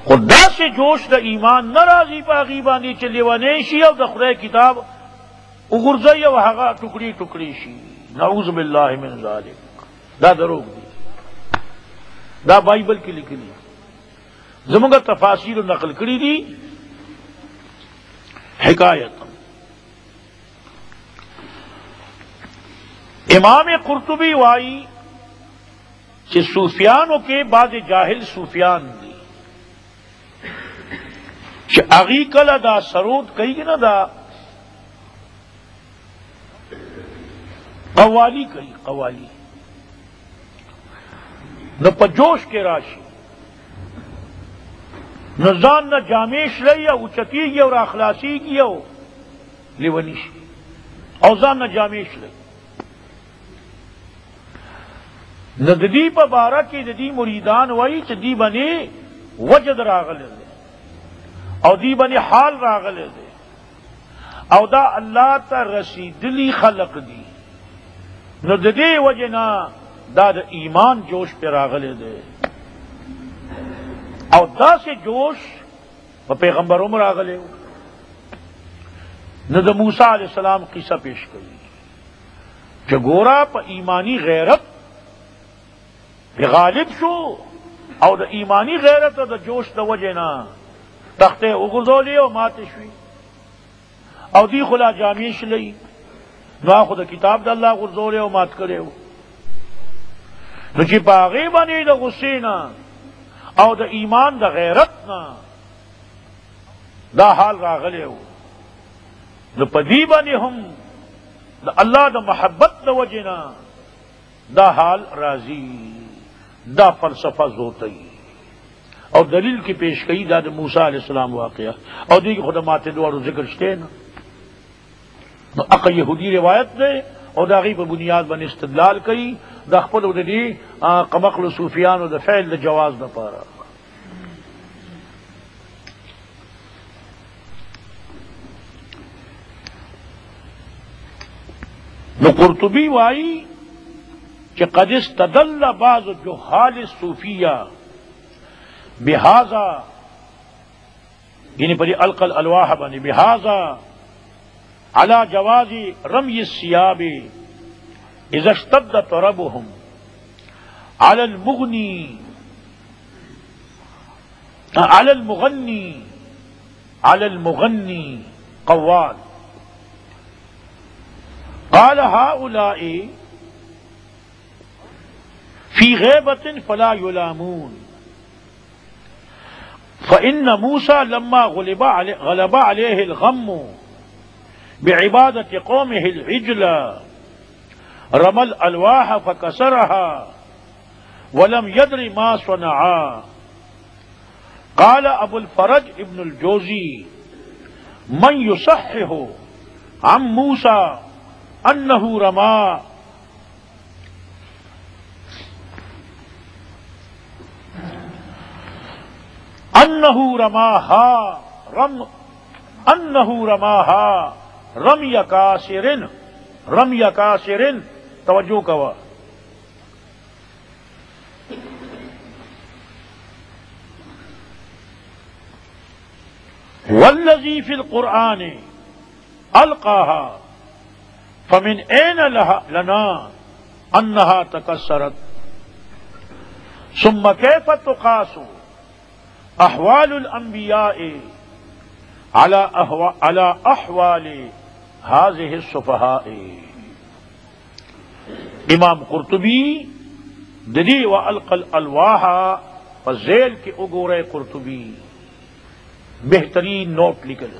خدا سے جوش دا ایمان ناراضی پاغي باندې چې لیوانې شي او د خدای کتاب وګرځي او هغه ټوکړي ټوکړي شي. نعوذ باللہ من ذالک. دا دروغ دی. دا بائبل کې لیکلي زموږ تفاسیر نقل کړي دي حکایت. امام قرطبی وائی کہ صوفیانوں کے بعض جاہل صوفیان دی کہ اغی کلا دا سرود کئی گی نا دا قوالی کئی قوالی نہ پجوش کے راشی نہ زان نہ جامیش لئی یا اچتی گی اور اخلاصی کی او لیونیش اوزان نہ جامیش لئی نہ ددی پا بارہ کی ددی مریدان وائی چھ دی بنی وجد راغلے دے او دی بنی حال راغلے دے او دا اللہ تا رسیدلی خلق دی نہ ددی وجنا دا دا ایمان جوش پہ راغلے دے او دا سے جوش پا پیغمبر عمر راغلے نہ دا موسیٰ علیہ السلام قصہ پیش کری کہ گورا پا ایمانی غیرت غالب شو او دا ایمانی غیرت دا جوش دا وجنا تختے اگردولی او مات شوی او دی خلا جامیش لئی نو خود کتاب دا اللہ غردولی او مات کرے ہو نو چی پاغی بنی دا غصینا او دا ایمان دا غیرتنا دا حال راغلے ہو نو پدی بنی ہم دا اللہ دا محبت دا وجنا دا حال راضی دا فلسفہ زوتئی اور دلیل کی پیش کئی دا موسیٰ علیہ السلام واقعہ اور دی کی خدمات دوارو ذکر شتے نا اقا یہودی روایت دے اور دا غیب بنیاد بن استدلال کئی دا خپل دا دی قمقل صوفیان و دا فعل دا جواز دا پارا. نو قرطبی وائی کہ قد استدل بعض جہال الصوفیہ بہذا یعنی پری القل الواح بنی بہذا على جواز رمی الثياب اذا اشتد طربهم على المغني على المغني قوال قال هؤلاء فی غیبت فلا یلامون فإن موسى لما غلب عليه الغم بعبادة قومه العجل رمى الألواح فكسرها ولم يدر ما صنعا. قال أبو الفرج ابن الجوزي من يصحح عن موسى أنه رمى انه رماها رمی کاسر توجہ کوا والذی فی القرآن القاها فمن این لنا انها تکسرت ثم کیف تقاس احوال الانبیاء على احوال هذه السفهاء. امام قرطبی دلی و القل الواح فزیل کے اگورے قرطبی بہترین نوٹ لکھل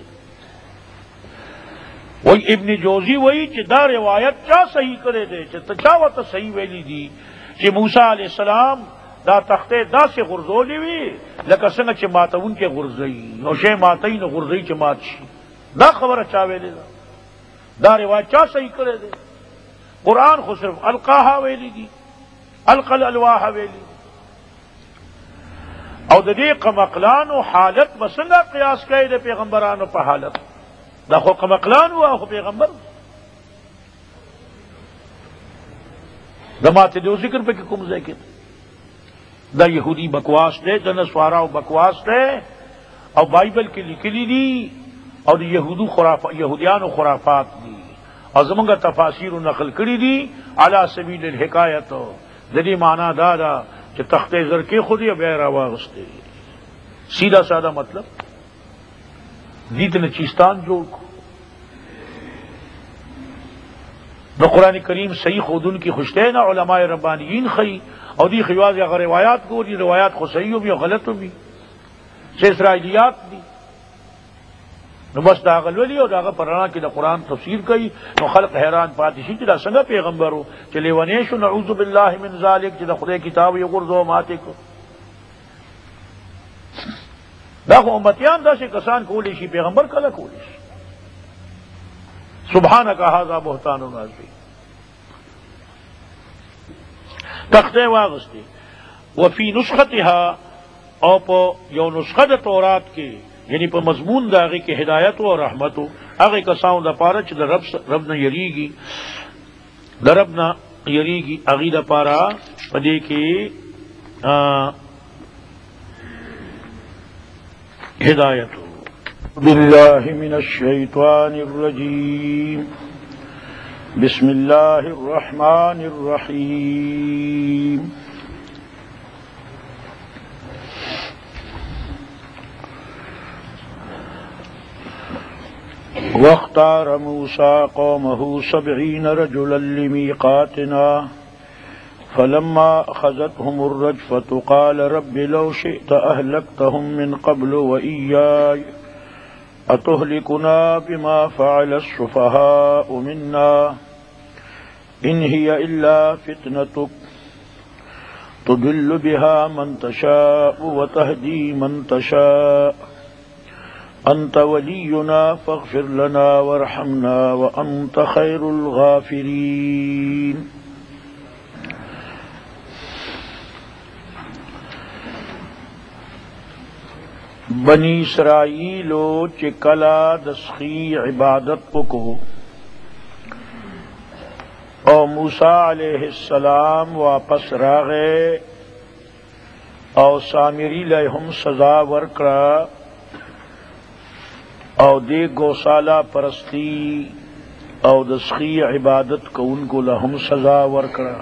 وہی ابن جوزی وہی کہ دا روایت چا صحیح کرے دے چا و تا صحیح ویلی دی کہ موسیٰ علیہ السلام دا تختے دا سے غرزولی وی لکا سنگ چھ ماتون کے غرزئی نو شے ماتئی نو غرزئی چھ مات شی دا خبر چاوے دے دا روایت چا صحیح کرے دے. قرآن خو صرف القاہا ویلی دی القل الواحا ویلی او دا دی قمقلانو حالت بسنگا قیاس کئی دے پیغمبرانو پا حالت دا خو قمقلانو آخو پیغمبر دا مات دیو ذکر پہ کم ذکر دا یہودی بکواس دے، دا نسواراو بکواس دے، او بائبل کی لکلی دی، اور یہودیان و خرافات دی، اور زمانگا تفاسیر و نقل کری دی علی سبیل الحکایت، دلی معنی دادا کہ تخت زر کے خودی اب اے رواغستے، سیدھا سادہ مطلب دیت نے چیستان جوڑ کو نہ قرآن کریم صحیح خود ان کی خوشتے نہ علماء ربانیین خی اور دی خواز اگر روایات کو دی روایات کو صحیح بھی اور غلط بھی سے اسرائیلیات بھی نو بس دا غلولی اور داغا پرانا کی دا قرآن تفسیر کئی نو خلق حیران پاتشی چی دا سنگا پیغمبر ہو چلی ونیشو نعوذ باللہ من ذالک چی دا خدای کتاب یغرزو ماتے کو دا خو امتیان دا سے کسان کولی شی پیغمبر کلا کولی شی سبحانک ھذا بہتان عظیم تختے واغستے وفی نسختها او پا یو نسخت تورات کے یعنی پا مضمون دا اغی کے ہدایتو اور رحمتو اغی کساؤں دا پارا چی دا رب نا یریگی دا رب نا یریگی اغی دا پارا پا دے کے ہدایتو باللہ من الشیطان الرجیم بسم اللہ الرحمن الرحیم واختار موسى قومه 70 رجلا لميقاتنا فلما أخذتهم الرجفة قال رب لو شئت أهلكتهم من قبل وإياي أتهلكنا بما فعل السفهاء منا إن هي إلا فتنتك تضل بها من تشاء وتهدي من تشاء أنت ولينا فاغفر لنا وارحمنا وأنت خير الغافرين بنی اسرائیلو چکلا دسخی عبادت کو او موسیٰ علیہ السلام واپس راغے او سامری لہم سزا ورکڑا او دے گوسالہ پرستی او دسخی عبادت کو ان کو لہم سزا ورکڑا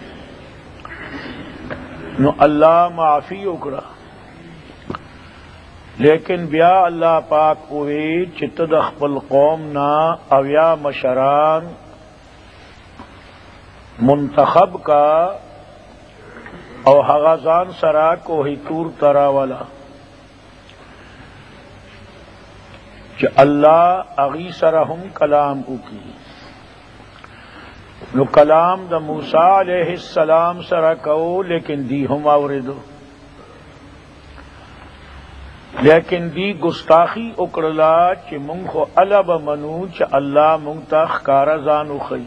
نو اللہ معافی اکڑا لیکن بیا اللہ پاک ہوئے چتد خپل قوم نا اویا مشران منتخب کا او حغازان سرا کو ہی تور ترا والا کہ اللہ اغی سرہم کلام اکی نو کلام دا موسیٰ علیہ السلام سرا کو لیکن دی ہم آوردو لیکن دی گستاخی اکڑلا چی منگ خو علب منو چی اللہ منگ تا خکارا زانو خی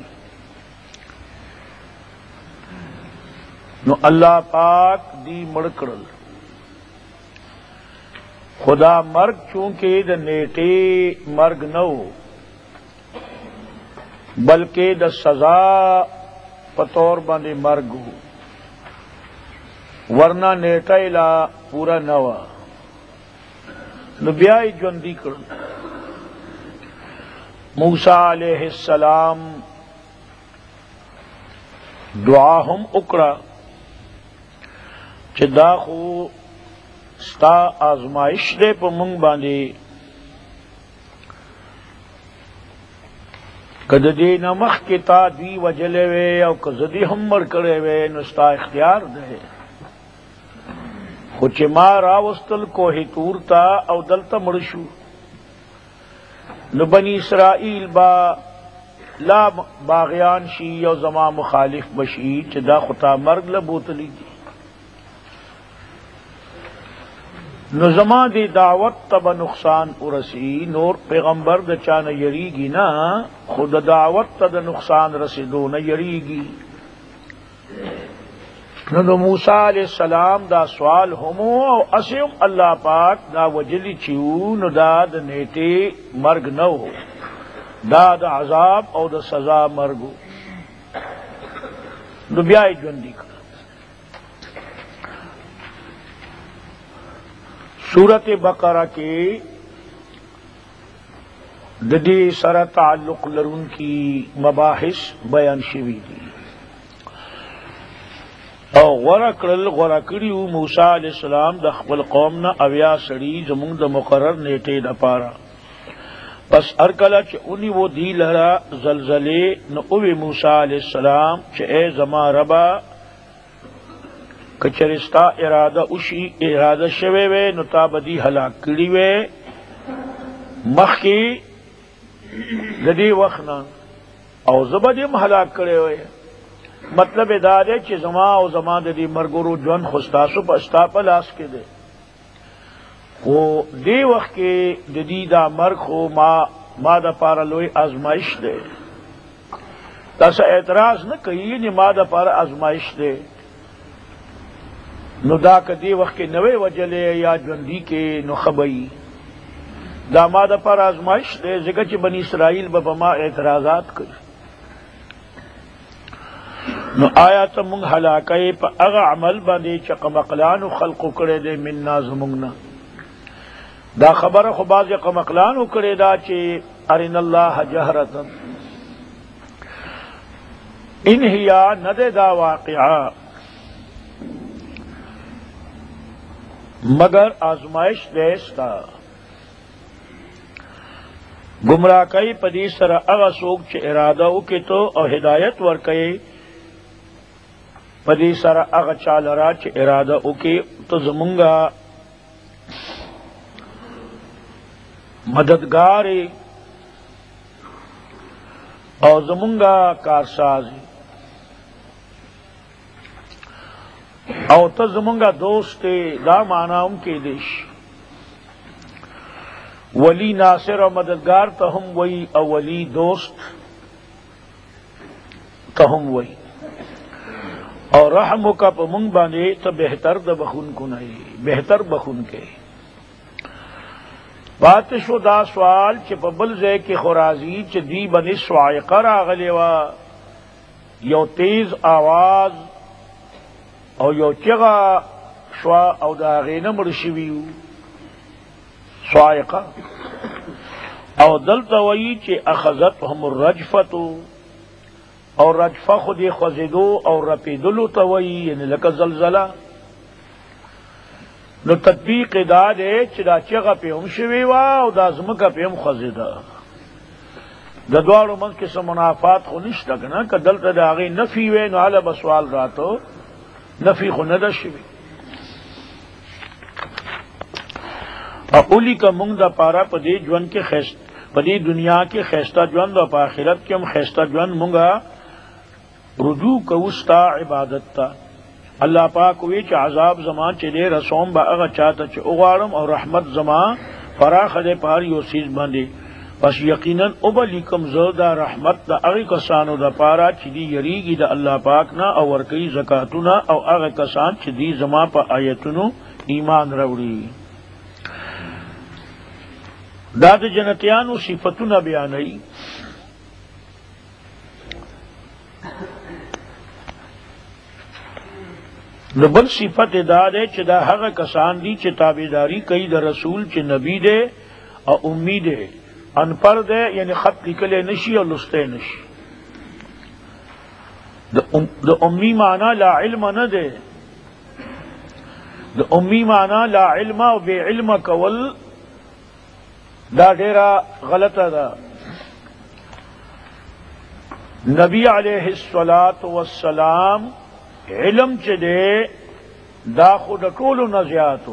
نو اللہ پاک دی مڑکڑل خدا مرگ چونکہ دا نیٹے مرگ نو بلکہ دا سزا پطور باندے مرگ ورنہ نیٹا لا پورا نوا نبیائی جوندی کرن موسیٰ علیہ السلام دعاہم اکڑا چھ داخو ستا آزمائش دے پا منگ باندے کد دے نمخ کے تا دی وجلے وے او کزدی ہم مر کرے وے نستا اختیار دے خوچ ما راوستل کو ہی تورتا او دلتا مرشو نو بنی اسرائیل با لا باغیان شی او زمان مخالف بشی چھ دا خطا مرگ لبوتلی دی نو زمان دی دعوت تب نقصان ارسی نور پیغمبر دا چانا یریگی نا خود دعوت تا دا نقصان رسیدو نا یریگی نو موسیٰ علیہ السلام دا سوال ہمو او اسیم اللہ پاک دا وجلی چیو نو دا نیٹے مرگ نو دا عذاب او دا سزا مرگو نو بیائی جوندی کر سورت بقرہ کے ددی سر تعلق لرون کی مباحث بیان شوی دی او غورا کریو موسیٰ علیہ السلام د خپل قوم نا اویا سڑی زمون د مقرر نیٹے دا پارا پس ارکلا چھ انی وہ دی لہرا زلزلے نو اوی موسیٰ علیہ السلام چھ اے زما ربا کچرستا ارادہ اشی ارادہ شوے وے نو تا بدی ہلاک کری وے مخی ددی وخنا او زبدیم ہلاک کرے ہوئے مطلب دا دے چھ زما او زما ددی مرگرو جون خستاسو پا استا پا لاس کے دے وہ دی وقت کے ددی دا مرگ خو ما دا پارا لوئی آزمائش دے تاسا اعتراض نہ کئی نی ما دا پارا آزمائش دے نو دا کدی وقت کے نوے وجلے یا جوندی کے نو خبئی دا ما دا پارا آزمائش دے ذکر چھ بنی اسرائیل بما اعتراضات کئی نو آیا تا منگ حلاکے پا اغا عمل باندے چا قمقلانو خلقو کرے دے من نازمونگنا دا خبر خو باز قمقلانو کرے دا چے ارن اللہ جہرتا انہیا ندے دا واقعا مگر آزمائش دیستا گمراہ کئی پدی سر اغا سوک چے ارادہ کی تو اور ہدایت ور کئی پدی سر اغا چالرا چے ارادہ کی تو زمونگا مددگاری اور زمونگا کارسازی او تا زمونگا دوست دا مانا ان کے دیش ولی ناصر و مددگار تہم وئی او ولی دوست تہم وئی اور رحم کا پا منگ بانے تا بہتر دا بخون کنائی بہتر بخون کے بات شو دا سوال چھ پا بلزے کی خورازی چھ دی بنی سوائقہ راغلیوا یو تیز آواز او یو چغا شوا او دا غین مرشویو سوائقہ او دلتا وئی چھ اخذتهم الرجفتو اور رجفہ خودی خوزدو اور رپیدلو توئی یعنی لکا زلزلہ نو تطبیق دا دے چھ دا چغا پی ہم شویوا او دا زمکا پی ہم خوزدہ دا دوارو من کسا منافات خو نشتا کنا کہ دلتا دا آغی نفی وے نو علا بسوال راتو نفی خو ندہ شوی اولی کا منگ دا پارا پدی جون کے پدی دنیا کے خیستہ جون دا پا آخرت کے ہم خیستہ جون منگا رجوع کوستا عبادت تا اللہ پاک وی چ عذاب زمان چ دے رسوم با اغا چاہتا چ اغارم اور رحمت زمان فراخ دے پاری و سیز باندے پس یقیناً ابلیکم زودہ رحمت دا اغی کسانو دا پارا چ دی یریگی دا اللہ پاک نا او ورکی زکاتنا او اغی کسان چ دی زمان پا آیتنو ایمان روڑی داد جنتیانو صفتنا بیانئی نبل صفت دا دے چھ دا حق کسان دی چھ تابیداری کئی دا رسول چھ نبی دے اور امی دے ان پر دے یعنی خط نکلے نشی اور لستے نشی دا امی معنی لا علم نہ دے دا امی معنی لا علم و بے علم کول دا ڈیرا غلط دا نبی علیہ السلام علم چ دے دا خود ٹولو نزیاتو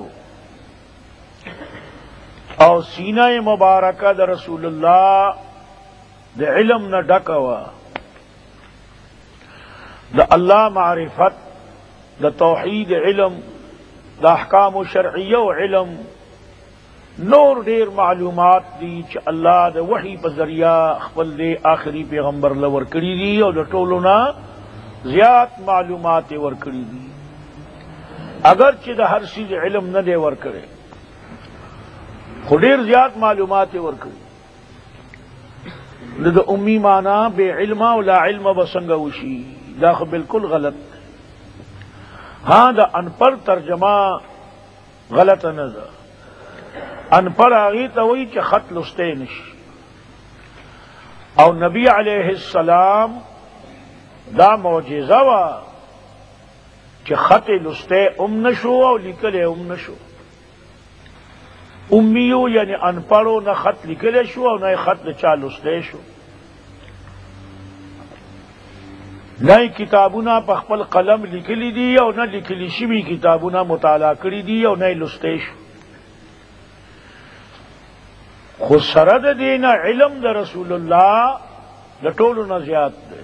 او سینہ مبارکہ دا رسول اللہ دا علم نہ ڈکوا دا اللہ معرفت دا توحید علم دا احکام شرعیہ و علم نور دیر معلومات دی چ اللہ دا وحی پا ذریعہ خپل دے آخری پیغمبر لور کری دی او دا ٹولو نا زیاد معلومات ور کری دی اگرچہ دا ہر چیز علم نہ دے ور کرے خودیر زیاد معلومات ور کری دا امی مانا بے علم و لا علم بسنگا وشی دا بالکل غلط ہاں دا ان پر ترجمہ غلط نہ دا ان پڑھ آگی تو وہی کہ خط لستے نشی او نبی علیہ السلام دا معجزہ وا کہ خط لستے نشو او لکلے نشو امیو یعنی ان پڑھو نہ خط لکلے شو او نہ خط چا لستے شو نئی کتابونه په خپل قلم لیکلی دي او نه لیکلی شوي کتابونه مطالعه کړي دي او نه لستی شو خو سره د دې نه علم د رسول الله د ټولو نه زیات دی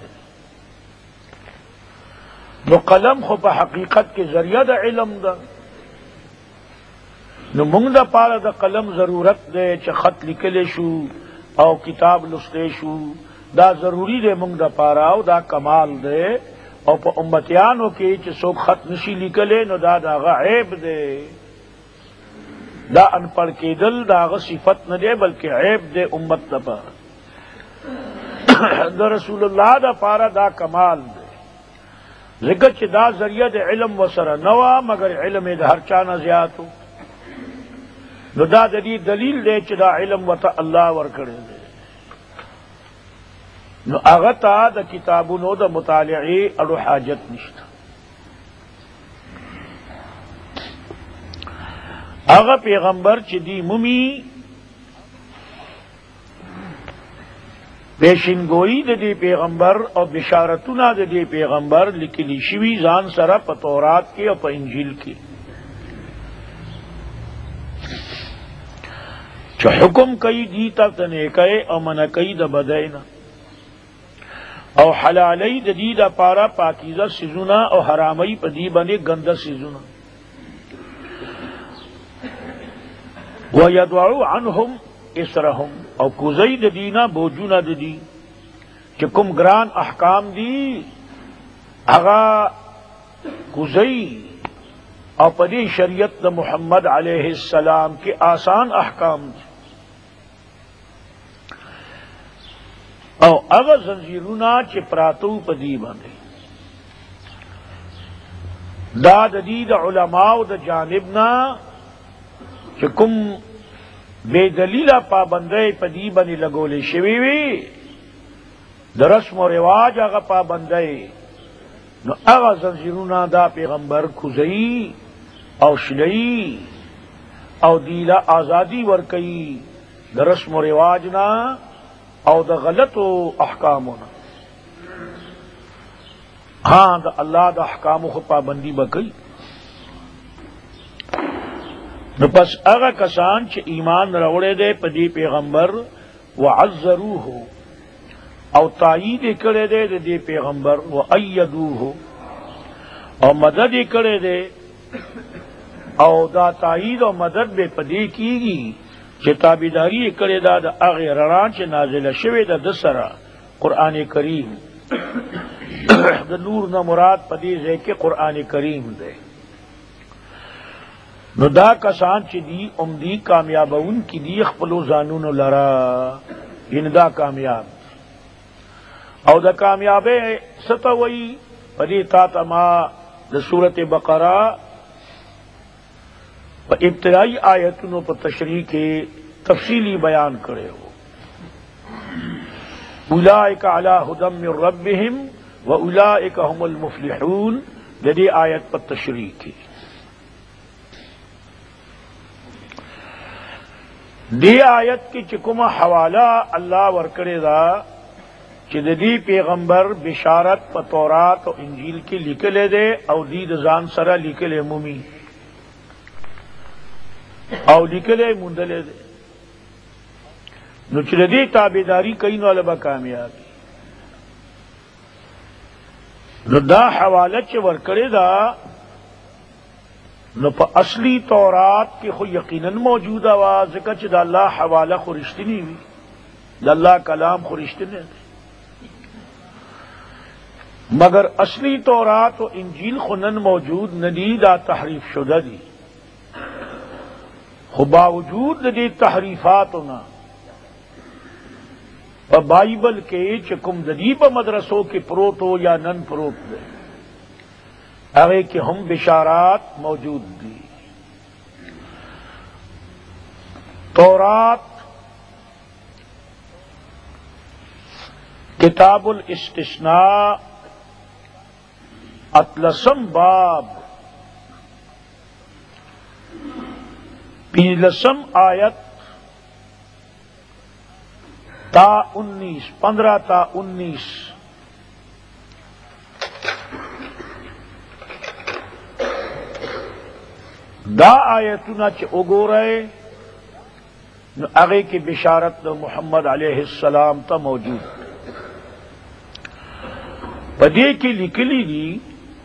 نو قلم خو په حقیقت کې ذریعہ د علم ده نو موږ د پاره د قلم ضرورت دی چې خط لیکلی شو او کتاب لستی شو دا ضروری دے منگ دا پارا او دا کمال دے او پا امتیانو کی چی سوک خط نشی لکلے نو دا داغا عیب دے دا ان پڑھ کے دل داغا صفت نہ دے بلکہ عیب دے امت دا پارا دا رسول اللہ دا پارا دا کمال دے ذکر چی دا ذریعہ دے علم وسر نوا مگر علم دا ہر چانا زیادو نو دا دی دلیل دے چی دا علم وطا اللہ ورکڑے دے نو اغتا دا کتابونو دا مطالعی اڑو حاجت نشتا اغا پیغمبر چی دی ممی پیشنگوئی دا دی پیغمبر اور بشارتنا دا دی پیغمبر لکلی شوی زان سرا پا تورات کے اور پا انجیل کے چو حکم کئی دیتا تنیکے اور منکئی دا بدینا او حلالی د دی دا پارا پاکیزہ سیزونا او حرامی پا دی بنے گندہ سیزونا ویدعو عنہم اسرہم او کزئی د دینا بوجونا د دی چکم گران احکام دی اغا کزئی او پدی شریعت دا محمد علیہ السلام کے آسان احکام دی او اغا زنجیرونا چی پراتو پدی باندے دا دی دا علماء دا جانبنا چی کم بے دلیلہ پابندے پدی بانی لگولے شویوی دا رسم و رواج اغا پابندے نو اغا زنجیرونا دا پیغمبر کھزئی او شلئی او دیلا آزادی ورکئی دا رسم و رواجنا او دا غلط و احکامونا ہاں دا اللہ دا احکامو خو پابندی بکئی نو پس اغا کسان چھ ایمان روڑے دے پدی پیغمبر وعزروہو او تائید کرے دے دی پیغمبر وایدوہو او مدد کرے دے او دا تائید و مدد بے پدی کی گی چه تابیداری کرے دا دا اغی رران چه نازل شوی دا دسرا قرآن کریم دا نور نا مراد پدیزے کے قرآن کریم دے نو دا کسان چه دی امدی کامیابون کی دی اخپلو زانون لرا ان دا کامیاب او دا کامیابے ستوئی پدی تاتما دا سورت بقرہ ابتدائی آیتنوں پر تشریح کے تفصیلی بیان کرے ہو اولئک علی ھدی من ربہم واولئک ھم المفلحون لدی آیت پر تشریح کی دی آیت کی چکمہ حوالہ اللہ ورکڑے دا چدی پیغمبر بشارت پر تورات و انجیل کی لکلے دے او دید زان سرا لکلے مومی او لکلے مندلے دے نو چردی تابیداری کئی نو علبہ کامیابی نو دا حوالت چ ورکڑے دا نو پا اصلی تورات کی خو یقیناً موجودہ وا ذکر چ دا اللہ حوالہ خورشتی نہیں ہوئی دا اللہ کلام خورشتی نہیں دی مگر اصلی تورات و انجیل خنن موجود ندی دا تحریف شدہ دی خو باوجود دی تحریفاتنا پا بائبل کے چکم ددی پا مدرسوں کے پروت ہو یا نن پروت دے اگے کہ ہم بشارات موجود دی تورات کتاب الاستثناء اطلسم باب 15 آیت تا 19 15 تا 19 دا آیتنا چ اگورے اگے کی بشارت محمد علیہ السلام تا موجود پدے کی لکلی دی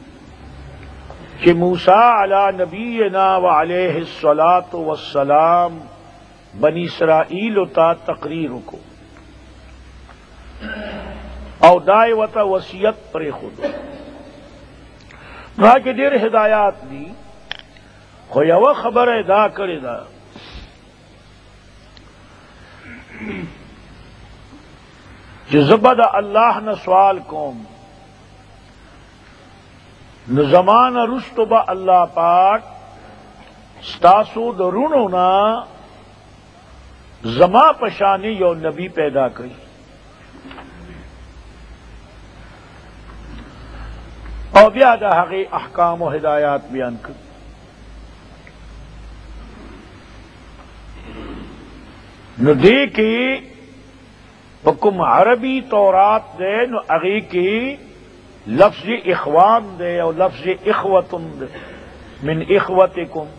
کہ موسیٰ علی نبینا وعلیہ الصلاۃ والسلام بنی اسرائیل تا تقریر کو او دائے وتا وصیت پر خود نہ کہ دیر ہدایات دی خو یو خبر ادا کرے دا کہ زبد اللہ نہ سوال کوم نو زمان رستو با اللہ پاک ستاسو درونو نا زما پشانی یو نبی پیدا کری اور بیا دا حقی احکام و ہدایات بیان کری نو دے کی حکم عربی تورات دے نو اگی کی لفظ اخوان دے اور لفظ اخوتن دے من اخوتکم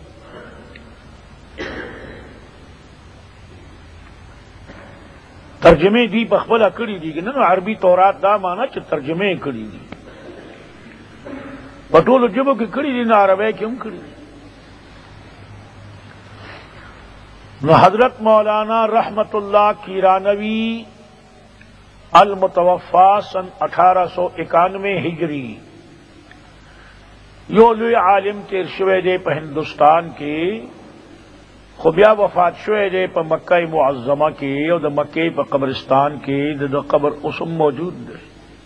ترجمے دی بخبلا کری دی گی نو عربی تورات دا مانا چھ ترجمے کری دی بطول جبو کی کری دی نا عربے کیوں کری دی نو حضرت مولانا رحمت اللہ کیرانوی المتوفا سن 1891 ہجری یو لوی عالم تیر شوے دے پہ ہندوستان کے خبیا وفات شوے دے پہ مکہ معظمہ کے اور دا مکہ پہ قبرستان کے دا قبر اسم موجود دے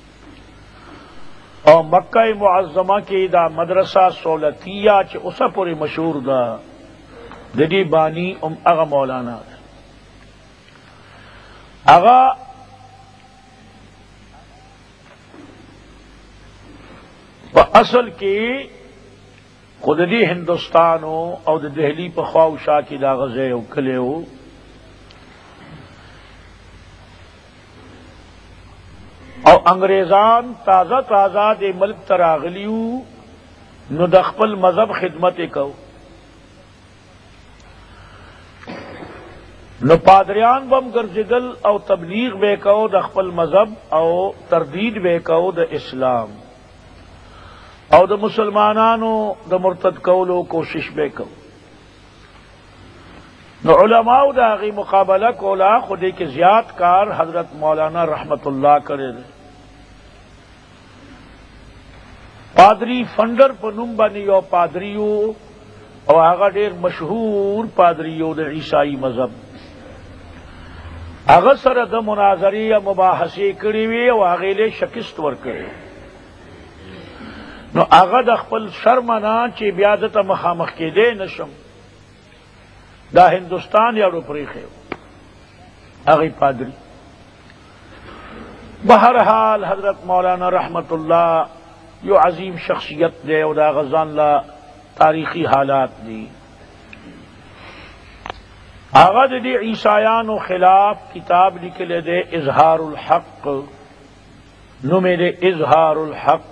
اور مکہ معظمہ کے دا مدرسہ سولتیہ چ اسا پوری مشہور دا ددی بانی اغا مولانا اغا اصل کی خودی ہندوستان ہو اور دہلی پہ خواہشا کی دا غزے ہو کلے ہو اور انگریزان تازہ تازہ دے ملک تراغلیو نو دخپل مذہب خدمت کو نو پادریان بم گرزدل او تبلیغ بے کو دخپل مذہب او تردید بے کو دا اسلام او دا مسلمانانو دا مرتد کولو کوشش بے کو نو علماء دا غی مقابلہ کولا خودے کے زیاد کار حضرت مولانا رحمت اللہ کرے دے پادری فنڈر پنم بنی او پادریو او آغا دیر مشہور پادریو دا عیسائی مذہب آغا سر دا مناظری یا مباحثی کری وی او آغیلے شکست ور کرے نو آغا دا خپل شرمنا چی بیادتا مخامخ کے دے نشم دا ہندوستان یا روپریخے آغی پادری بہرحال حضرت مولانا رحمت اللہ یو عظیم شخصیت دے او دا غزان لا تاریخی حالات دی آغا دے عیسائیان و خلاف کتاب لکلے دے اظہار الحق نو میرے اظہار الحق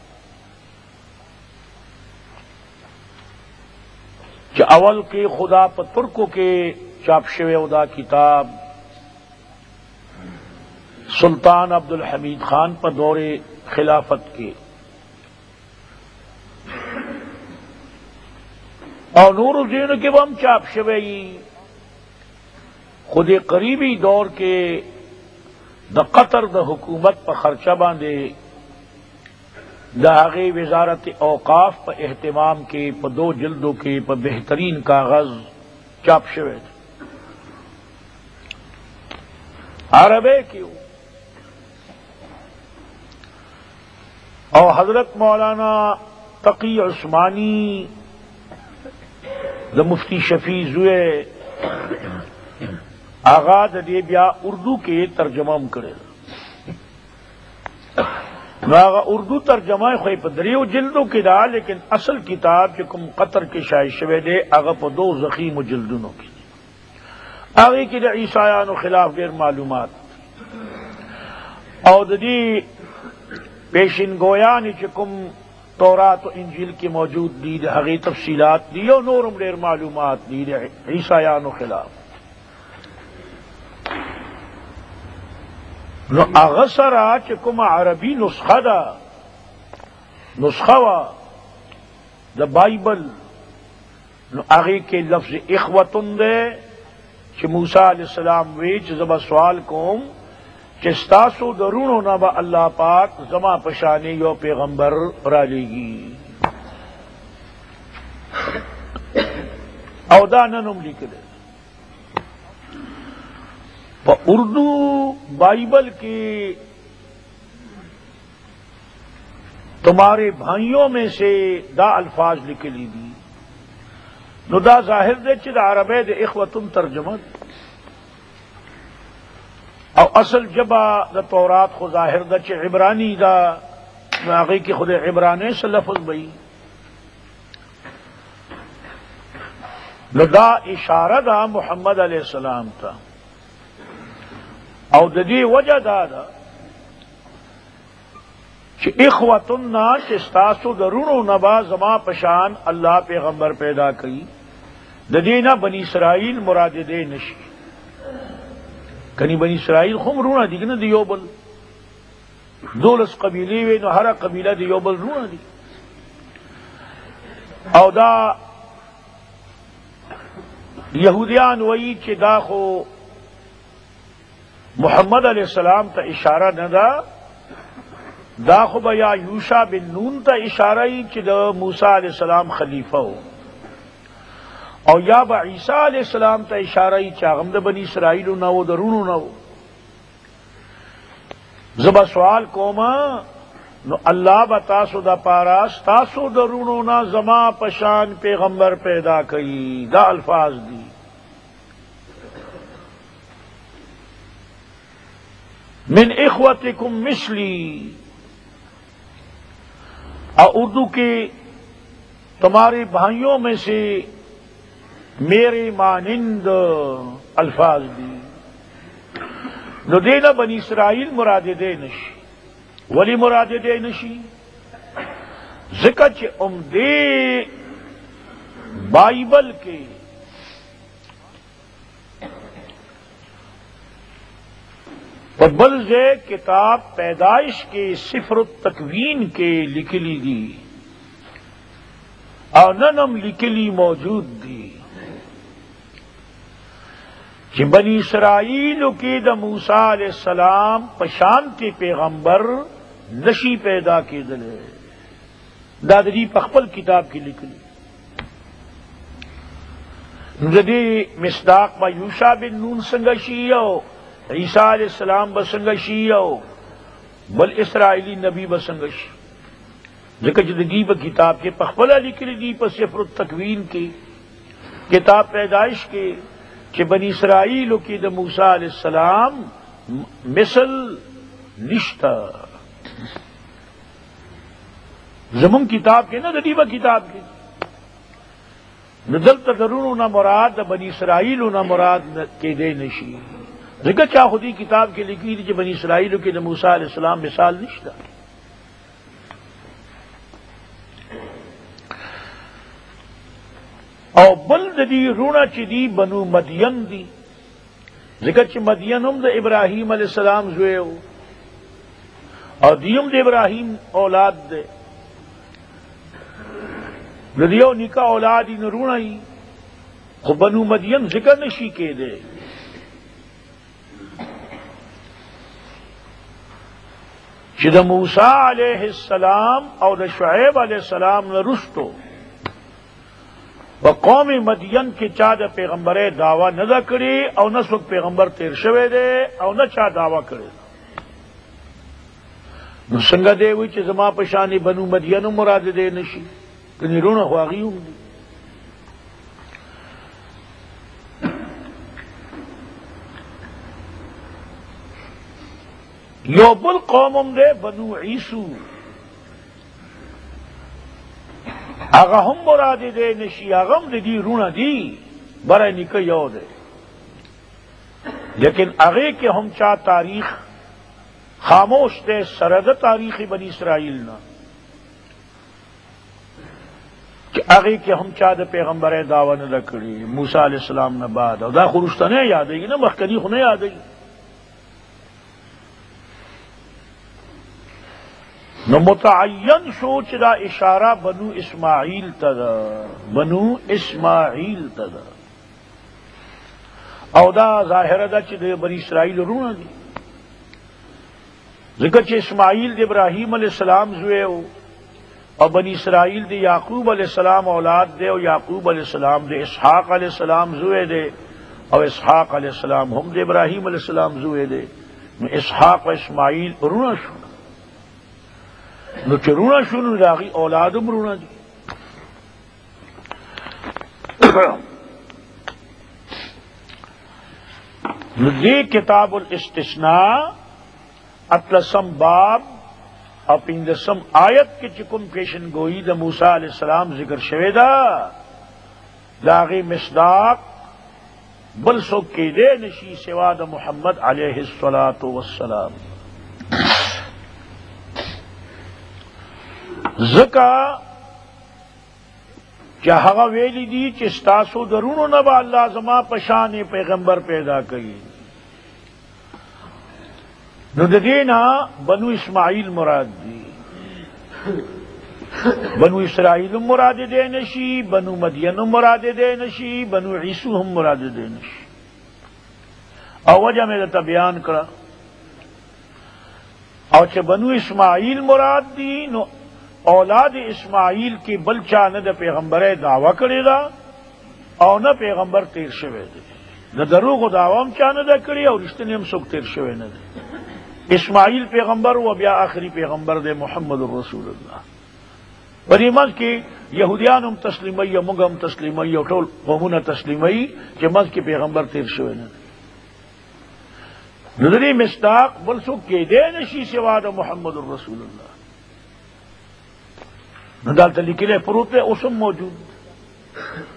کہ اول کے خدا پر ترکوں کے چاپ شوے ادا کتاب سلطان عبد الحمید خان پر دور خلافت کے اور نور الدین کے بم چاپ شوے خود قریبی دور کے دا قطر دا حکومت پر خرچہ باندھے داغے وزارت اوقاف پر اہتمام کے پر 2 جلدوں کے پر بہترین کاغذ چاپ شوے عربے کیوں اور حضرت مولانا تقی عثمانی دا مفتی شفیع زوے آغاز دې بیا اردو کې ترجمه هم کړی نو هغه اردو ترجمه خو په دریو جلدو کې ده، لیکن اصل کتاب چې کوم قطر کې شایع شوی دی هغه په 2 ضخیم جلدونو کې هغه کې د عیسایانو خلاف ډېر معلومات او د دې پیشنګویان چې کوم تورات و انجیل کې موجود دي د هغې تفصیلات دي او نور هم ډېر معلومات دي د عیسایانو خلاف. نو هغه سره چې کومه عربي نسخه ده، نسخه وه د بایبل، نو هغې کې لفظ اخوتن دی چې موسی علیہ السلام وی چې زه به سوال کوم چې ستاسو د رونو نه به الله پاک زما په شانې یو پیغمبر رالیږي، او دا نن هم لیکلی په اردو بائبل کی تمہارے بھائیوں میں سے دا الفاظ لکلی دی. نو دا ظاہر دے چې دا عربی د اخوتن ترجمه او اصل جبا دا تورات خو ظاہر دا چې عبرانی دا نو هغې کې خود عبرانی سے لفظ بئی. نو دا اشاره دا محمد علیہ السلام تا او د دې وجه دا ده چې اخوتن چې ستاسو د رونو نه به زما پشان الله پیغمبر پیدا کړي، د دې نه بنی اسرائیل مراد دې نشي. کني بنی اسرائیل خو رونه دي کنه د یو بل 12 قبیلې وي، نو هر قبیله د یو بل رونه دي. او دا یهودیان وایي چې دا خو محمد علیہ السلام تا اشارہ نہ دا خو بیا یوشع بن نون تا اشارہ ہی چې د موسی علیہ السلام خلیفہ ہو، او یا با عیسیٰ علیہ السلام تا اشارہ ہی چې هغه د بنی اسرائیل نہ و درونو نہ و. زبا سوال کوما نو اللہ بتاسو دا پارا ستاسو درونو نہ زما پشان پیغمبر پیدا کئی، دا الفاظ دی. من اخوتکم مثلی، اور اردو کے تمہارے بھائیوں میں سے میرے مانند الفاظ دی. نو دینا بنی اسرائیل مراد دے نشی. ولی مراد دے نشی ذکر چ عمدے بائبل کے بلز کتاب پیدائش کے سفر التکوین کے لکلی دی اور ننم لکلی موجود دی کہ بنی اسرائیل کی دا موسیٰ علیہ السلام پشانتی پیغمبر نشی پیدا کی دلے دادری پخپل کتاب کی لکلی. ندی مصداق با یوشع بن نون سنگشیو عیسیٰ علیہ السلام بسنگشی او بل اسرائیلی نبی بسنگشی ذکر جدگی با کتاب کے پخپلہ لکلی دی پر سفر التکوین کی کتاب پیدائش کے کہ بنی اسرائیل کی دا موسیٰ علیہ السلام مثل نشتا. زمون کتاب کے نا ددیبا کتاب کے ندل تدرون نہ مراد بنی اسرائیل نہ مراد کے دے نشی ذکر چاہ خودی کتاب کے لکھی دی بنی اسرائیل کے موسیٰ علیہ السلام مثال نشتا. او بل دی رونا چی دی بنو مدین دی ذکر چی مدین ہم دا ابراہیم علیہ السلام زوے ہو اور دیم دا ابراہیم اولاد دے ندیو نکا اولادی نرونا ہی خو بنو مدین ذکر نشی کے دے. چی دا موسیٰ علیہ السلام اور دا شعیب علیہ السلام نرستو و قوم مدین کے چا دا پیغمبر دعوی نہ کری او نہ سوک پیغمبر تیر شوے دے او نہ چا دعوی کرے نو سنگا دے ہوئی چی زما پشانی بنو مدین مراد دے نشی کنی رونا خواغی ہوں دی. یو بل قومم دے بنو عیسو آگا ہم مراد دے نشی آغم دے دی رونا دی برای نکا یو دے لیکن اگے کے ہم چاہ تاریخ خاموش دے سرد تاریخ بنی اسرائیل نا کہ اگے کے ہم چاہ دے پیغمبر دعوی نہ لکڑی موسیٰ علیہ السلام نہ بعد دا خروشتہ نہیں یاد ہے نا مخکنی خو نہیں یاد ہے نو متعین شو چدا اشارہ بنو اسماعیل تدا بنو اسماعیل تدا او دا ظاہر دا چی دے بنی اسرائیل رونا دی ذکر چی اسماعیل دے ابراہیم علیہ السلام زوے ہو اور بنی اسرائیل دے یعقوب علیہ السلام اولاد دے اور یعقوب علیہ السلام دے اسحاق علیہ السلام زوے دے اور اسحاق علیہ السلام ہم دے ابراہیم علیہ السلام زوے دے اسحاق و اسماعیل رونا شو نو چی رونا شو نو داغی اولادم رونا دی یہ کتاب الاستثناء اطلسم باب اور پندسم آیت کے چکم پیشن گوئی دا موسیٰ علیہ السلام ذکر شویدہ داغی مصداق بل سوک کے دے نشی سوا دا محمد علیہ الصلاۃ والسلام زکا چاہا ویلی دی چستاسو درونو نبا اللہ زما پشان پیغمبر پیدا کئی نو دینا بنو اسماعیل مراد دی بنو اسرائیل مراد دے نشی بنو مدین مراد دے نشی بنو عیسو ہم مراد دے نشی او وجہ میں تا بیان کرا او چھ بنو اسماعیل مراد دی نو اولاد اسماعیل کی بلچا نہ دا پیغمبر دعوی کرے گا او نہ پیغمبر تیر شوے دے نہ دروغ دعوام چا نہ دا کری اور رشتے نے ہم سک تیر شوے نہ دے اسماعیل پیغمبر و بیا آخری پیغمبر دے محمد الرسول اللہ بری مز کی یہودیان ہم تسلیمی مگ ہم تسلیمی اور ٹول قومون تسلیمی کہ مز کی پیغمبر تیر شوے نہ دے نظری مصداق بل سک کے دے نشی سوا دا محمد الرسول اللہ ندال تلی کے لیے پروت ہے اسم موجود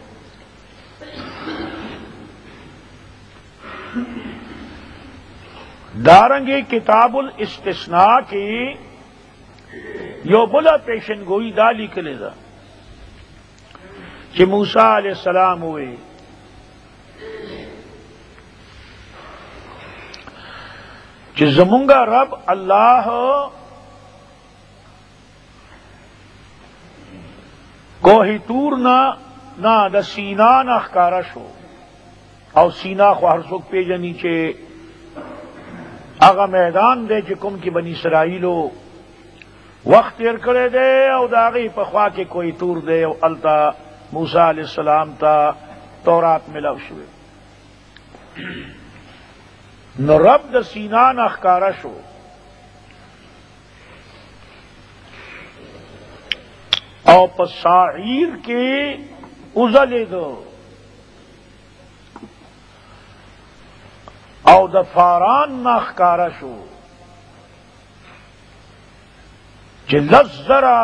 دارنگی کتاب الاستثناء کی یو بلا پیشن گوئی دالی کے لیے کہ موسیٰ علیہ السلام ہوئے کہ زمونگا رب اللہ کوہی تور نہ دا سینا نہ اخکارا شو او سینا خو ہر سوک پی جا نیچے آغا میدان دے چکم کی بنی اسرائیلو وقت تیر کرے دے او داغی پخوا کے کوئی تور دے او التا موسیٰ علیہ السلام تا تورات ملاو شوے نو رب دا سینا نہ اخکارا شو او پساعیر کے ازلے دو او دا فاران ناخکارا شو چی لزرا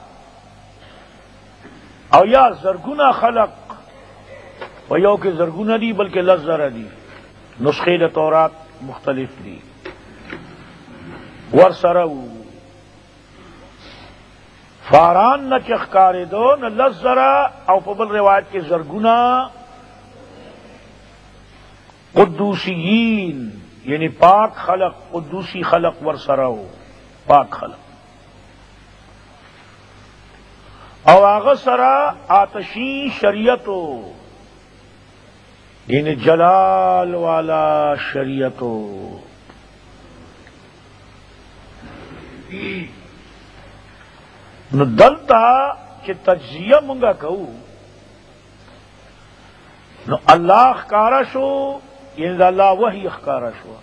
او یا زرگنا خلق و یو کہ زرگنا دی بلکہ لزرا دی نسخے دا تورات مختلف دی ورسرو فاران نہ چخکارے دو نہ لزرا او پبل روایت کے زرگنا قدوسیین یعنی پاک خلق قدوسی خلق ورسرو پاک خلق او آغا سرا آتشی شریعتو یعنی جلال والا شریعتو نو دلتا کہ تجزیہ منگا کہو نو اللہ اخکارا شو یعنی اللہ وحی اخکارا شو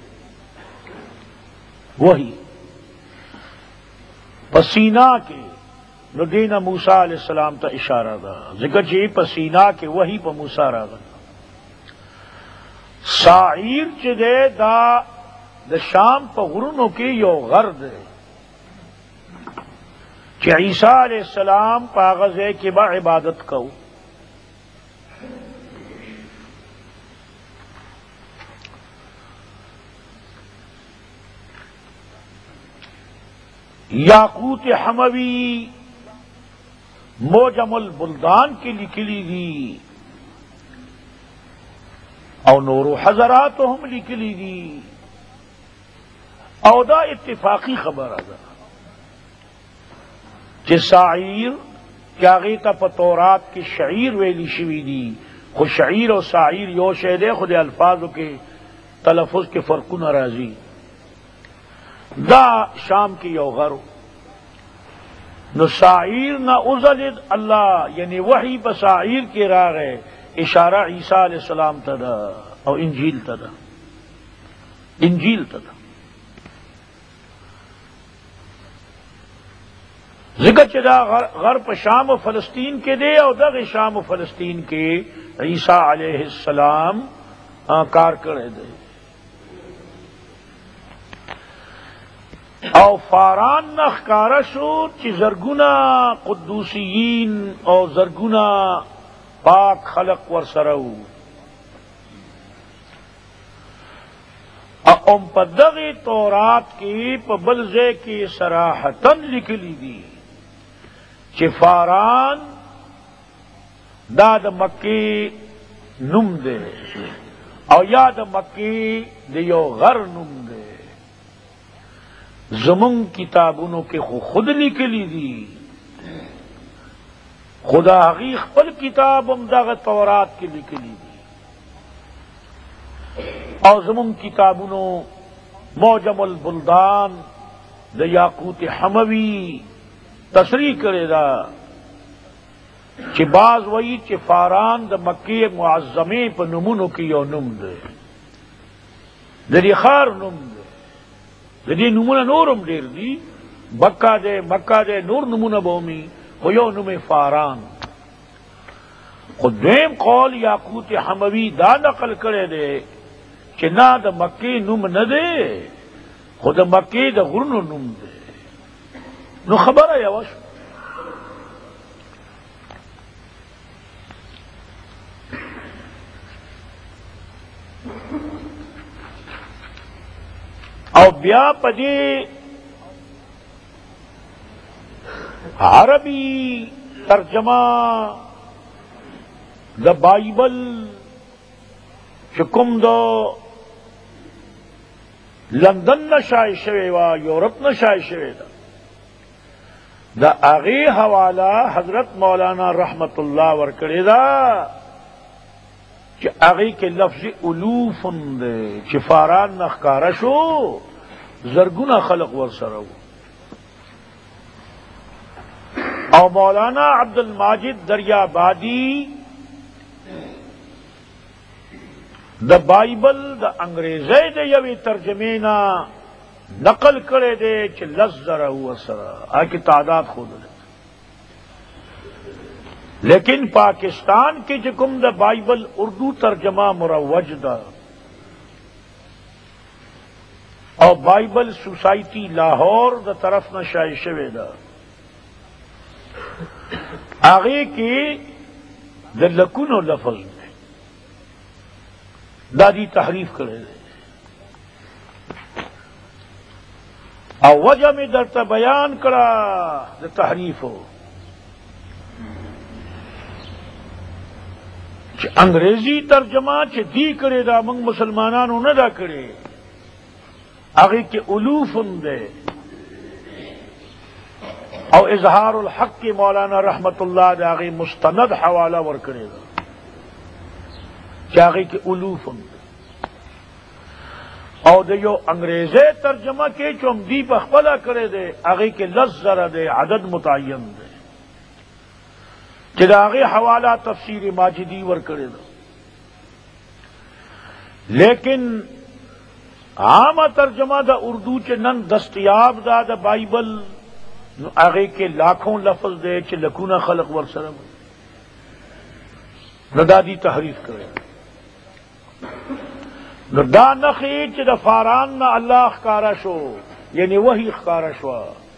وحی پسینہ کے نو دینا موسیٰ علیہ السلام تا اشارہ دا ذکر چی پسینہ کے وحی پا موسیٰ را دا ساعیر چی دے دا د شام په غرونو کې یو غر دی چې عیسی علیہ السلام په هغه ځای کې به عبادت کوو. یاقوت حموی موجم البلدان کی لکلی دی او نور حضرات ہم لکلی دی او دا اتفاقی خبر ادا کہ شاعر کیا غیتا پتورات کی شعیر ویلی شوی دی. خود شعیر اور شاعر یو شے دے خود الفاظوں کے تلفظ کے فرق ناراضی. دا شام کی یو غرو نو شاعر نہ ازلد اللہ یعنی وحی بشاعر کے راہ ہے اشارہ عیسیٰ علیہ السلام تدا اور انجیل تدا ذکر چدا غرب شام و فلسطین کے دے اور دغ شام و فلسطین کے عیسیٰ علیہ السلام کار کرے دے. او فاران نخکارا شو چی زرگنا قدوسیین او زرگنا پاک خلق ورسرو ام پدغ تورات کی پبلزے کی صراحتن لکلی دی چی فاران داد مکی نم دے او یاد مکی دیو غر نم دے. زمن کتابونوں کے خود لکلی دی خدا حقیق پل کتاب امداغ تورات کی لکلی دی اور زمن کتابونوں موجم البلدان د یاقوت حموی تصریح کرے دا چی باز وئی چی فاران د مکی معظمی پا نمونو کی یو نم دے دری خار نم دے دی نمونہ نورم دیر دی مکہ دے نور نمونہ بومی خو یو نم فاران. خود دویم قول یاقوت حموی دا نقل کرے دے کہ نا دا مکی نم نہ دے خود مکی دا غرنو نم دے. نو خبر ہے یوش او بیا پدی عربی ترجمہ دا بائبل چکم دو لندن نشائع شوی وا یورپ نشائع شوی دا اغی حوالہ حضرت مولانا رحمت اللہ ورکڑی دا کہ اغی کے لفظ الوف دے چی فاران نخکارا شو زرگنا خلق ورسرو. او مولانا عبد الماجد دریابادی دا بائبل دا انگریزی دے یوی ترجمینا نقل کرے دے چی لزر ورسرا آکی تعداد خود دے. لیکن پاکستان کی جکم دا بائبل اردو ترجمہ مروج دا اور بائبل سوسائٹی لاہور دا طرف نہ شائع شوی دا آگے کی دا لکونو لفظ میں دادی تحریف کرے دے اور وجہ میں درتا بیان کرا دا تحریف ہو انگریزی ترجمہ چ دی کرے دا منگ مسلمانانو نہ دا کرے آگے کے الوف دے او اظہار الحق کے مولانا رحمت اللہ دے آگے مستند حوالہ ور کرے دا کہ آگے کے الوف دے او دے یو انگریزی ترجمہ کے چم دی بخبلا کرے دے آگے کے لفظ ذرا دے عدد متعین دے کہ آگے حوالہ تفسیر ماجدی ور کرے دا. لیکن عام ترجمہ دا اردو چ نن دستیاب دا بائبل آگے کے لاکھوں لفظ دے چ لکونا خلق ور سرم ندادی تحریف کرے نو دا نخی چې د فاران نه الله ښکارا شو، یعنی وحی ښکارا شو،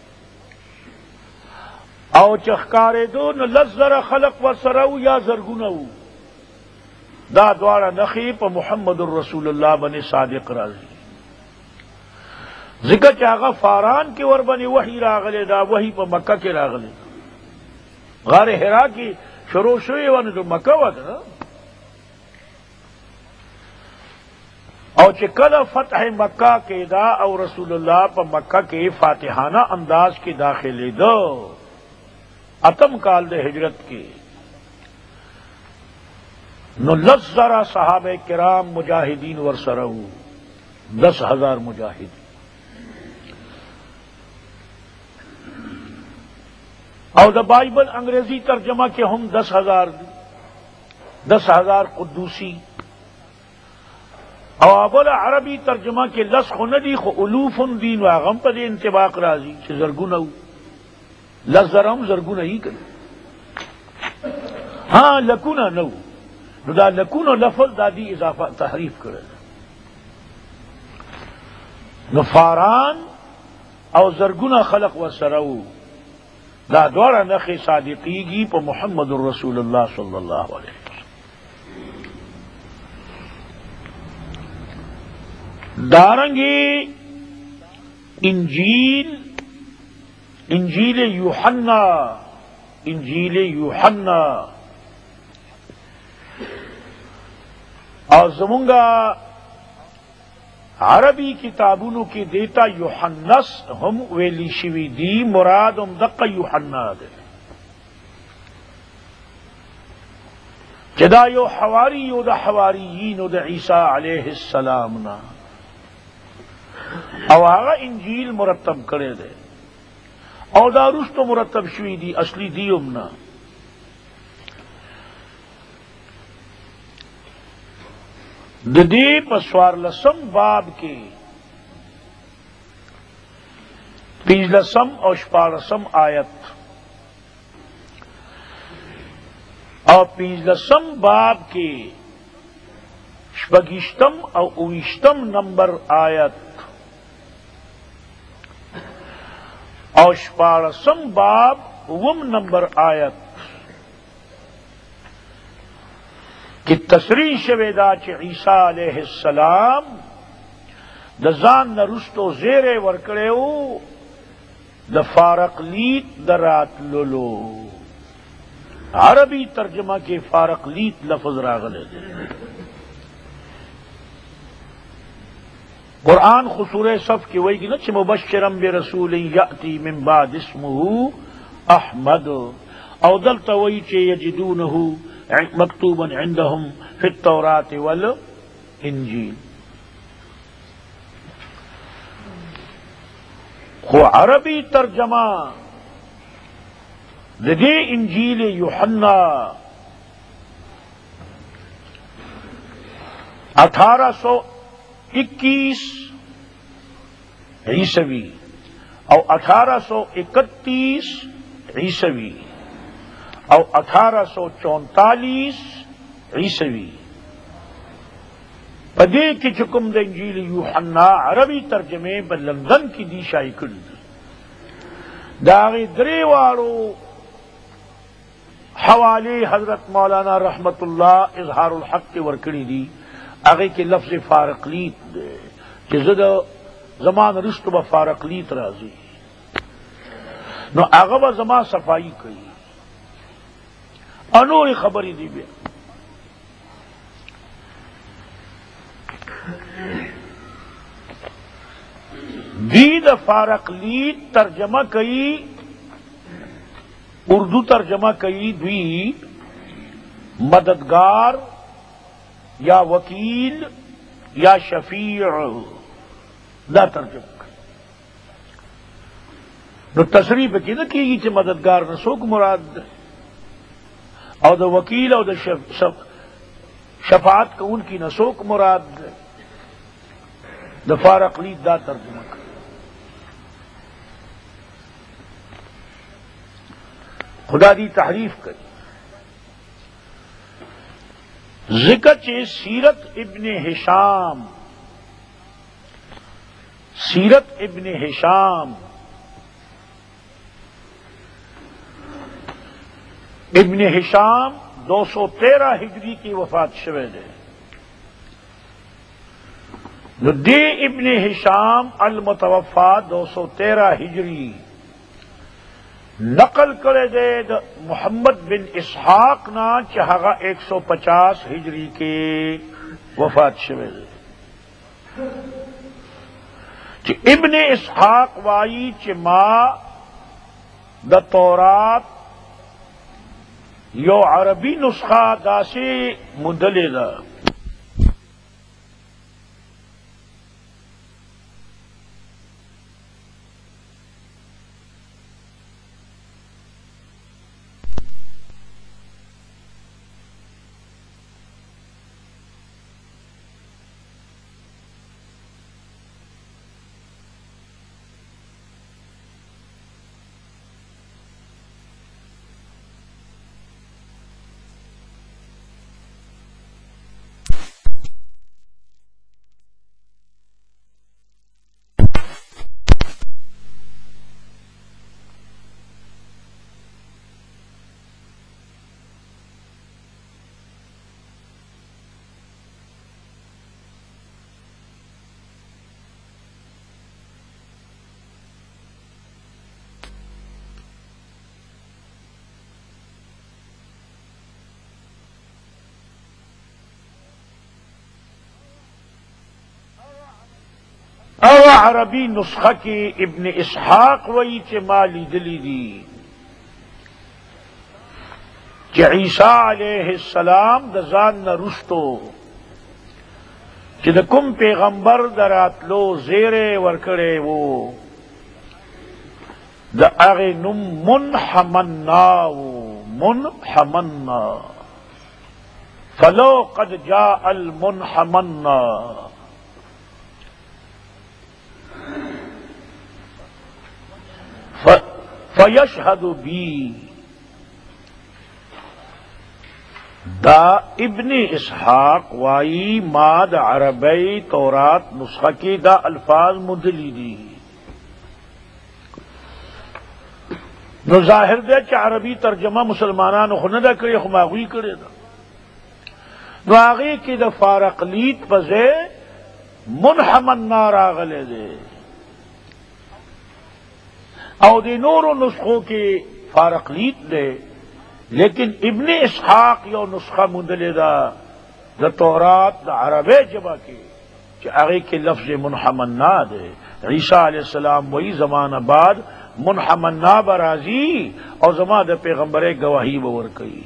او چې ښکارېدو نو لس زره خلق ورسره وو یا زرګونه وو. دا دواړه نخی په محمد رسول الله باندې صادق راځي. ذکر چې هغه فاران کې ور باندې وحی راغلی، دا وحی په مکه کې راغلی. غار حرا کې شروع شوی و نو مکه و ده، او چې کله فتح مکه کې دا او رسول الله په مکه کې فاتحانه انداز کې داخلي دو، اتم کال د ہجرت کې، نو 10,000 صحابه کرام مجاہدین ورسره وو، 10,000 مجاہد. او د بائبل انگریزی ترجمہ کے ہم 10,000 دی، 10,000 قدوسی. او اول عربی ترجمہ کے لس خو ندی خو الوف دین واغم پا دی انتباق رازی چھ زرگونو، لس زرم زرگونو ہی کن. ہاں لکونا نو، نو دا لکونو لفظ دا دی اضافہ تحریف کرے. نو فاران او زرگونو خلق و سرو، دا دوارا نخی صادقیگی پا محمد رسول اللہ صلی اللہ علیہ وسلم. دارنگی انجیل یوحنا، انجیل یوحنا اور زمونگا عربی کتابونو کی دیتا یوحنس ہم ویلی شوی دی، مراد ام دقا یوحنا دے. جدا یو حواری یو دا حواریین دا عیسیٰ علیہ السلام نا، او آغا انجیل مرتب کرے دے، او دا رستو مرتب شوی دی اصلی دی امنا. ددی پسوار لسم باب کے 15 اور 16 آیت، اور 15 باب کے 26 اور 19 نمبر آیت، اور 16 باب 9 نمبر آیت کہ تصریح شویدا چ عیسیٰ علیہ السلام د ځان نه رستو زیره ورکړیو د فارقلیت درات لولو. عربی ترجمہ کے فارقلیت لفظ راغلے دے. قرآن خسور صف کی وہی نا چ مبشرم برسول یاتی من بعد اسمه احمد، او دلتا وہی چ یجدونه مکتوبا عندهم فی التوراۃ والانجیل. خو عربی ترجمہ دے انجیل یوحنا 1821 عیسوی اور 1831 عیسوی اور 1844 عیسوی پدے کی چکم د انجیل یوحنا عربی ترجمے ب لندن کی دی شائع کړي داغی درې واړو حوالے حضرت مولانا رحمت اللہ اظہار الحق کے ورکڑی دی. هغه کې لفظ فارقلیت دے چې زده زمان رشت به فارقلیت راځي، نو هغه به زما صفائی کوي. انوری خبری دی بیا دی د فارقلیت ترجمہ کئی، اردو ترجمہ کئی دوی مددگار یا وکیل یا شفیع دا ترجمہ کئی. نو تصریح کی نہ کی گی مددگار نسوک مراد دے، او دا وکیل او دا شفاعت کا ان کی نسوک مراد دے. دا فارقلیت دا ترجمہ کئی. خدا دی تحریف کری. ذکر چ سیرت ابن ہشام سیرت ابن ہشام ابن ہشام 213 ہجری کی وفات شوه ده. نو دی ابن ہشام المتوفا 213 ہجری نقل کرے دے محمد بن اسحاق نا چہغا 150 ہجری کے وفات شوه ده. چی ابن اسحاق وائی چی ما دا تورات یو عربی نسخہ دا سے مندلے دا او عربی نسخہ کی ابن اسحاق وئی چے مالی دلی دی چے عیسیٰ علیہ السلام دا زان نرشتو چے دا کم پیغمبر دراتلو زیرے ورکڑے وہ دا اغی نم منحمنا فلو قد جاء المنحمنا فیشہد بی دا ابن اسحاق وائی ماد عربی تورات نسخہ کی دا الفاظ مدلی دی نو ظاہر دے کہ عربی ترجمہ مسلمانان خندہ کرے خماغوی کرے دا نو آگے کی دا فارقلیت پزے منحمن ناراغلے دے او دی نورو نسخوں کی فارقلیت دے لیکن ابن اسحاق یو نسخہ مندلے دا تورات دا عربی جبا کی کہ آگے کے لفظ منحمنا دے عیسیٰ علیہ السلام وہی زمانہ بعد منحمنا برازی اور زمان دا پیغمبر گواہی بور کئی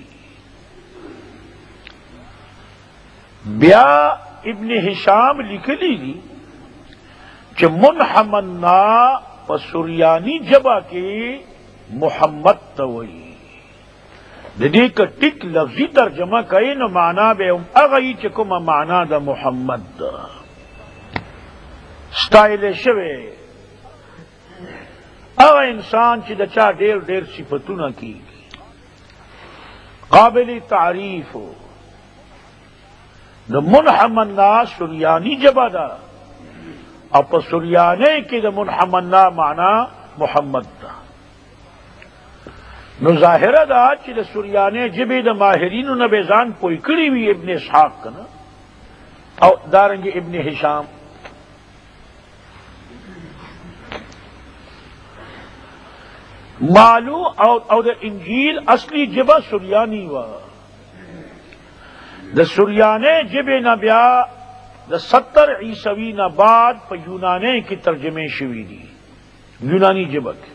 بیا ابن ہشام لکھلی دی کہ منحمنا پسوریانی جبا کی محمد توئی ددی کا ٹک لفظی ترجمہ کئی نو مانا بے اغی چکم مانا دا محمد دا سٹائل شوے اغا انسان چی دا چا دیر دیر صفتونا کی قابل تعریف ہو دا منحمنا سریانی جبا دا اپ سریانے کی دا منحمنا مانا محمد دا نو ظاہرہ دا چی دا سریانے جبی دا ماہرین و نبیزان پوئی کری ہوئی ابن اسحاق کنا او دارنگی ابن ہشام مالو او دا انجیل اصلی جبا سریانی وا دا سریانے جبی نبیا دا 70 عیسوی نہ بعد پا یونانے کی ترجمے شوی دی یونانی جبک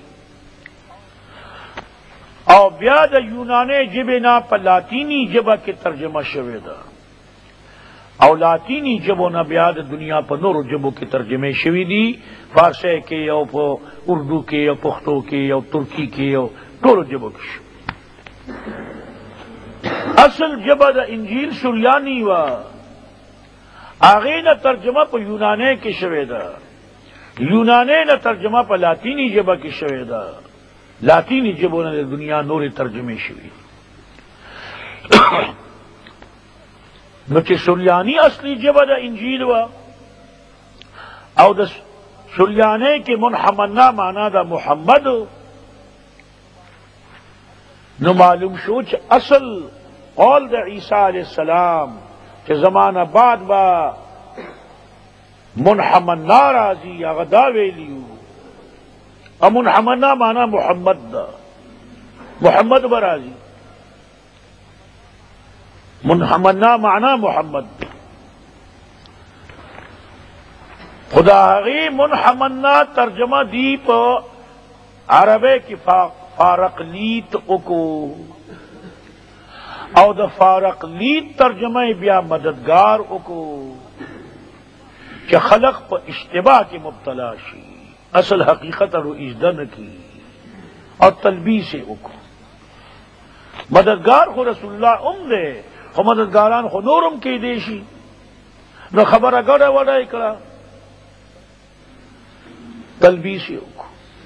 او بیا دا یونانے جبے نا پا لاطینی جبہ کی ترجمہ شوی دا او لاطینی جبو نا بیا دا دنیا پا نورو جبو کی ترجمے شوی دی فارسی کے او پا اردو کے او پختو کے او ترکی کے او ٹولو جبو کی شوی اصل جبہ دا انجیل سریانی وا آغی نہ ترجمہ پا یونانے کی شوی دا یونانے نہ ترجمہ پا لاطینی جبہ کی شوی دا لاطینی جبوں نے دنیا نور ترجمے شوی نو چی سریانی اصلی جبہ دا انجیل وا او دا سریانے کی منحمنا مانا دا محمد نو معلوم شو چ اصل قول دا عیسیٰ علیہ السلام کہ زمانہ بعد با منحمنا راضی اغدا ویلیو اور منحمنا مانا محمد دا محمد برازی منحمنا مانا محمد خدا غی منحمنا ترجمہ دی پا عربے کی فارق لیت اکو او دا فارق لیت ترجمہ بیا مددگار اکو کہ خلق پا اشتباہ کی مبتلا شی اصل حقیقت رو ازدن کی اور تلبیس اکو مددگار خو رسول اللہ دے خو مددگاران خو نورم کی دیشی نو خبر گڑا وڑا اکڑا تلبیس اکو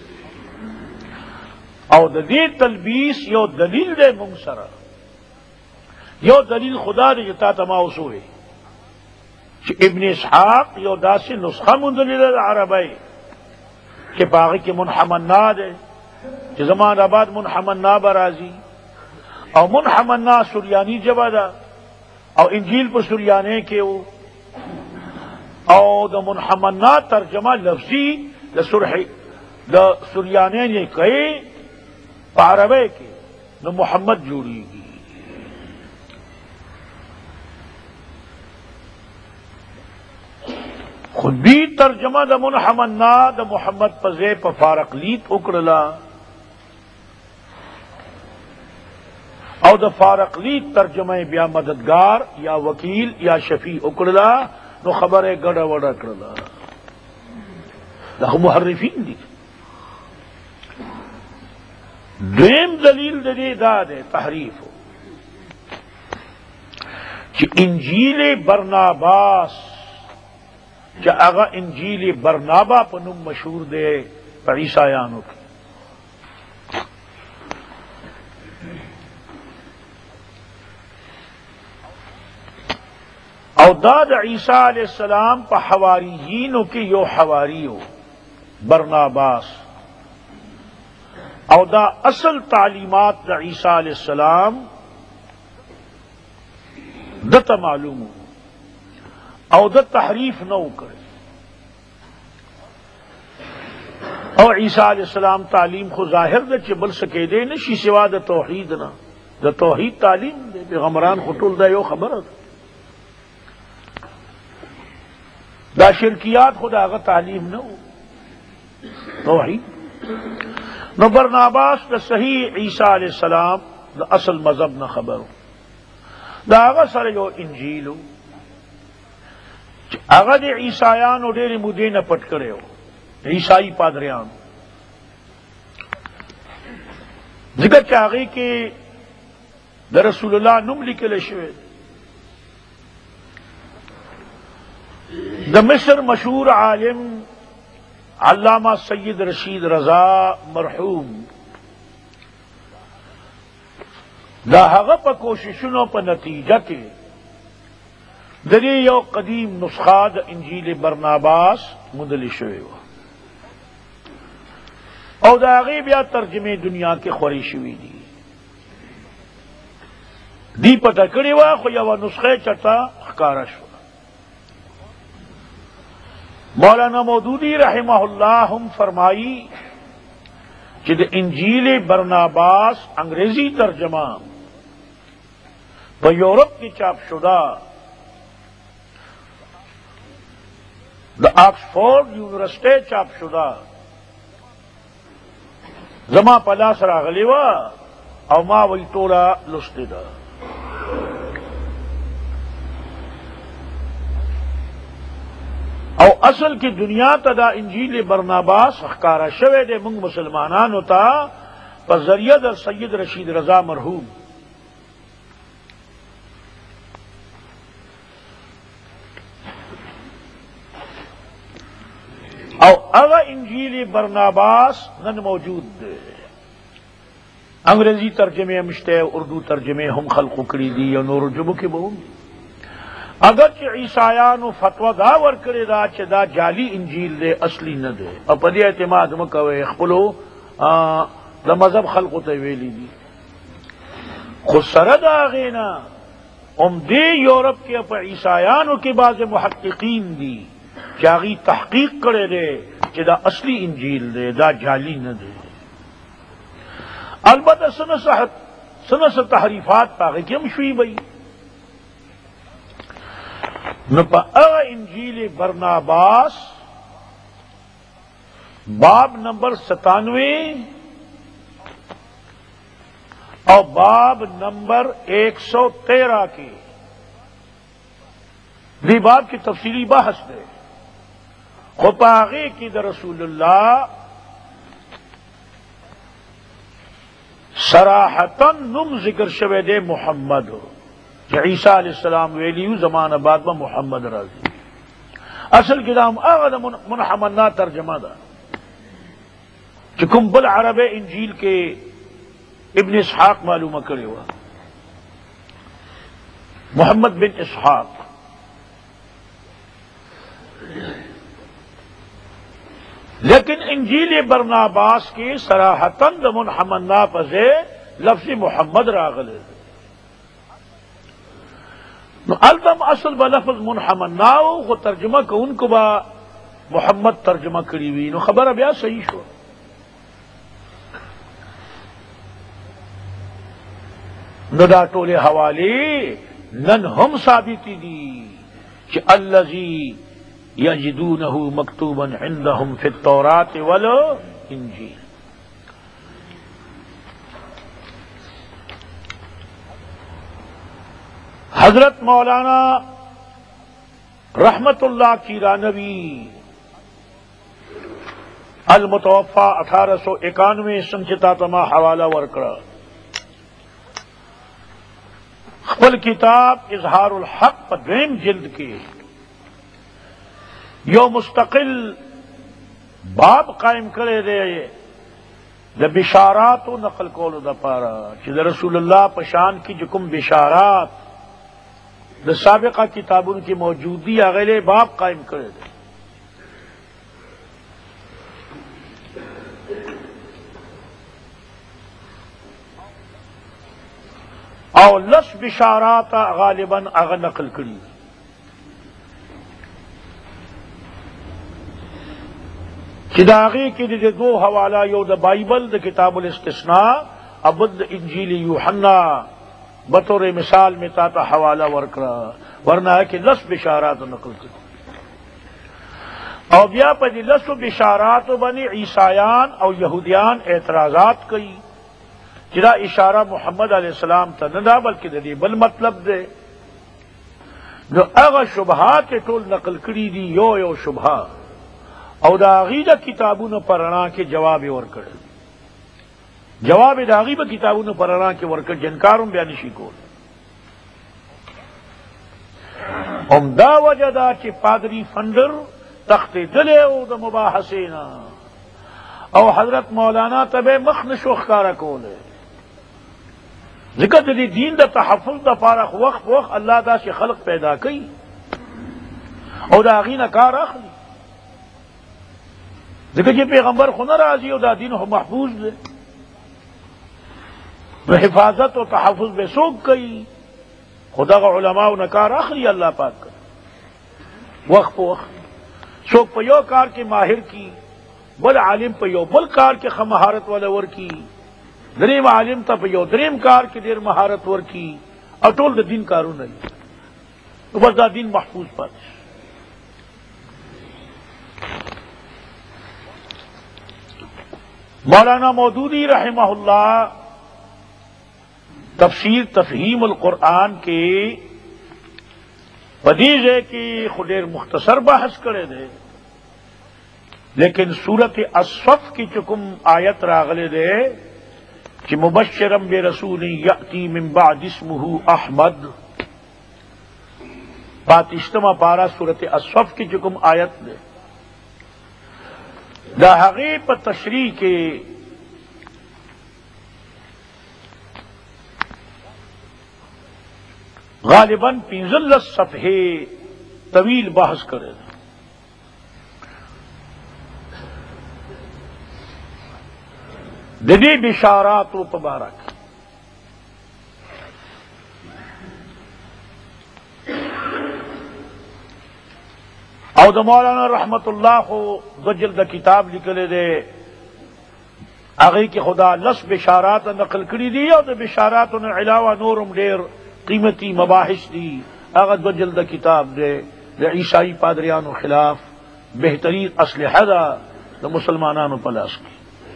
او د دې تلبیس یو دلیل دے مونږ سره یو دلیل خدا دے جتا تما اوسوه چې ابن اسحاق یو داسې نسخه مندلی د عربی چې باغی کې منحمنا دے چې زمان آباد منحمنا برازی او منحمنا سریانی جبا دا او انجیل پر سریانے کے او دا منحمنا ترجمہ لفظی دا سریانے نے کہے پاربے کے نو محمد جوڑی گی خود بھی ترجمہ دا منحمنا دا محمد پزے پا فارق لیت اکڑلا او دا فارق لیت ترجمہ بیا مددگار یا وکیل یا شفیع اکڑلا نو خبر گڑا وڑا کرلا دا محرفین دی دویم دلیل دے دا دے تحریف کہ انجیل برناباس کہ اگا انجیل برنابا پنم مشہور دے پر عیسائیانوں کی او داد عیسیٰ علیہ السلام پا حواریینوں کی یو حواریو برناباس او دا اصل تعلیمات دا عیسیٰ علیہ السلام دتا معلوم او دا تحریف نو کرے او عیسیٰ علیہ السلام تعلیم خو ظاہر دا چی بل سکے دے نشی سوا دا توحید نا دا توحید تعلیم دے پیغمبران خطول دا یو خبر دا دا شرکیات خدا آغا تعلیم نو توحید نو برناباس دا صحیح عیسیٰ علیہ السلام دا اصل مذہب نہ خبرو دا آغا sir you انجیلو Agha they عیسائیانو dairy مدے نہ پٹ کرے ہو عیسائی پادریان ذکر چاہیے کہ دا رسول اللہ نم لکلے شوے دا مصر مشہور عالم علامہ سید رشید رضا مرحوم دا هغه په کوششونو په نتیجه کې د دې یو قدیم نسخه د انجیل برناباس مدلی شوی و او دا هغه بیا ترجمه دنیا کې خوري شوی دي دی پته کړی و خو یو نسخه چتا ښکارا شو مولانا مودودی رحمہ اللہ ہم فرمائی کہ دا انجیل برناباس انگریزی ترجمہ با یورپ کی چاپ شدہ دا آکسفورڈ یونیورسٹی چاپ شدہ زما پلاس راغلی وا او ما وی تولا لستی دا او اصل کی دنیا تا دا انجیل برناباس اخکارا شوے دے منگ مسلمانانو تا پا ذریعہ دا سید رشید رضا مرحوم او اغا انجیل برناباس نن موجود دے انگریزی ترجمے مشتے اردو ترجمے ہم خلق کری دی یا نور جبو کے بہن اگرچہ عیسایانو فتوا دا ورکړی دا چې دا جعلی انجیل دی اصلی نه دی او په دې اعتماد مکوئ خپلو د مذهب خلقو ته ویلي دي خو سره د هغې نه دې یورپ کې په عیسایانو کې بعض محققین دي چې هغوی تحقیق کړی دی چې دا اصلی انجیل دی دا جعلی نه دی البته څه تحریفات په هغې کې هم شوي وي نو پا انجیل برناباس باب نمبر 97 اور باب نمبر 113 کی دی باب کی تفصیلی بحث دے خپاغی کی در رسول اللہ صراحتاً نم ذکر شوے دے محمد عیسیٰ علیہ السلام ویلیو زمان بعد میں محمد راضی اصل کلام آغا منحمنا ترجمہ دا چکم بالعرب انجیل کے ابن اسحاق معلومہ کرے ہوا محمد بن اسحاق لیکن انجیل برناباس کے صراحتاً منحمنا پسے لفظ محمد راغل ہے البم اصل بلفظ منحمنا وہ ترجمہ کو ان کو با محمد ترجمہ کری ہوئی نو خبر اب یا صحیح شو نو دا ٹولے حوالے نن ہم ثابتی دی کہ الذی یجدونہ مکتوبا عندہم فی التوراۃ والانجیل حضرت مولانا رحمت اللہ کی رانوی المتوفا 1891 سنچتا تما حوالہ ورکڑا خپل کتاب اظہار الحق پر دویم جلد کے یو مستقل باب قائم کرے دے دا بشارات و نقل کولو دا پارا چی دا رسول اللہ پشان کی جکم بشارات دا سابقہ کتابوں کی موجودی اگلے باب قائم کرے دے او لس بشارات غالباً اغا نقل کری چداغی کی دے دو حوالہ یو دا بائبل دا کتاب الاستثناء ابد انجیل یوحنا بطور مثال میں تا حوالہ ورکرا ورنہ ہے کہ لس بشارات نقل کری او بیا پا دی لس بشارات بنی عیسایان او یہودیان اعتراضات کئی جدا اشارہ محمد علیہ السلام تا ندا بلکہ دی بل مطلب دے جو اغا شبہات ٹول نقل کری دی یو شبہا او دا غیدہ کتابون پرنا کے جواب ورکڑ جواب داغی با کتابون پرنا کے ورکڑ جنکاروں بیانشی کو دا وجہ دا چی پادری فندر تخت دلے او دا مباحثینا او حضرت مولانا تبے مخنش وخکارا کولے ذکر دی دین دا تحفظ دا پارخ وقت اللہ دا سے خلق پیدا کئی او دا غینا کار اخلی ذکر جی پیغمبر خون راضی او دا دین محفوظ دے حفاظت و تحفظ بے سوک کئی خدا کا علماء و نکار اخلی اللہ پاک کر وقت سوک پیو کار کے ماہر کی بل عالم پیو بل کار کے مہارت والا ور کی دریم عالم تا پیو دریم کار کے دیر مہارت ور کی اٹول دا دین کارو نہیں تو بس دا دین محفوظ پاس مولانا مودودی رحمہ اللہ تفسیر تفہیم القرآن کے بدیز ہے کہ خدیر مختصر بحث کرے دے لیکن سورت الصف کی چکم آیت راغلے دے کہ مبشرم برسول یأتی من بعد اسمہ احمد پاتشتما پارا سورت الصف کی چکم آیت دے دا حقیق تشریح کے غالباً 15 صفحے طویل بحث کرے ددی بشارات و مبارک او د مولانا رحمت اللہ کو دو جلد کتاب لکلے دے آگئی کی خدا لس بشارات نقل کری دی اور د بشارات نے علاوہ نورم ڈیر قیمتی مباحث دی اگر دو جلد کتاب دے عیسائی پادریانو خلاف بہترین اسلحہ دا د مسلمانانو پلاس کی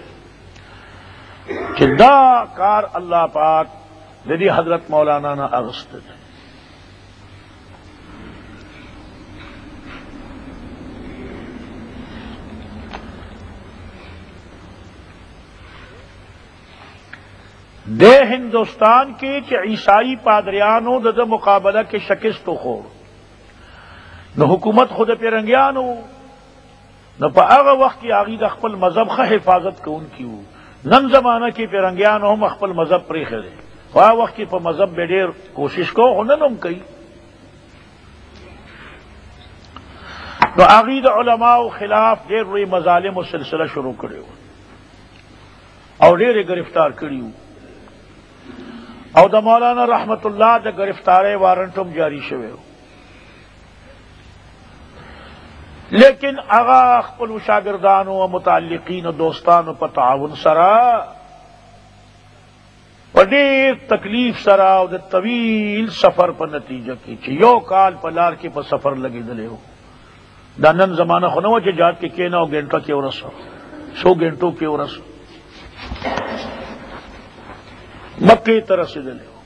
کہ دا کار اللہ پاک ددی حضرت مولانا نا اغسط دے ہندوستان کے کہ عیسائی پادریانو د مقابلہ کے شکست خور نہ حکومت خود پیرنگیانو نہ پا وقت کی آگی اخپل مذہب کا حفاظت کو ان کی ہو نن زمانہ کی پیرنگیانو ہم اخپل مذہب پری خرے خواہ وقت کی پا مذہب بے دیر کوشش کو ہنن ہم کئی تو عقید علماء خلاف دیر روی مظالم و سلسلہ شروع کرے ہو اور دیر گرفتار کری ہو او دا مولانا رحمت اللہ دا گرفتارے وارنٹم جاری شوے ہو لیکن اغا اخپل شاگردانو و متعلقین و دوستانو پا تعاون سرا و دیر تکلیف سرا و دا طویل سفر پا نتیجہ کی چی یو کال پا لار کی پا سفر لگی دلے ہو دا نن زمانہ خونو چی جات کے کینا و گھنٹہ کے ورسو 100 گھنٹوں کے ورسو مکے طرح سے دلے ہو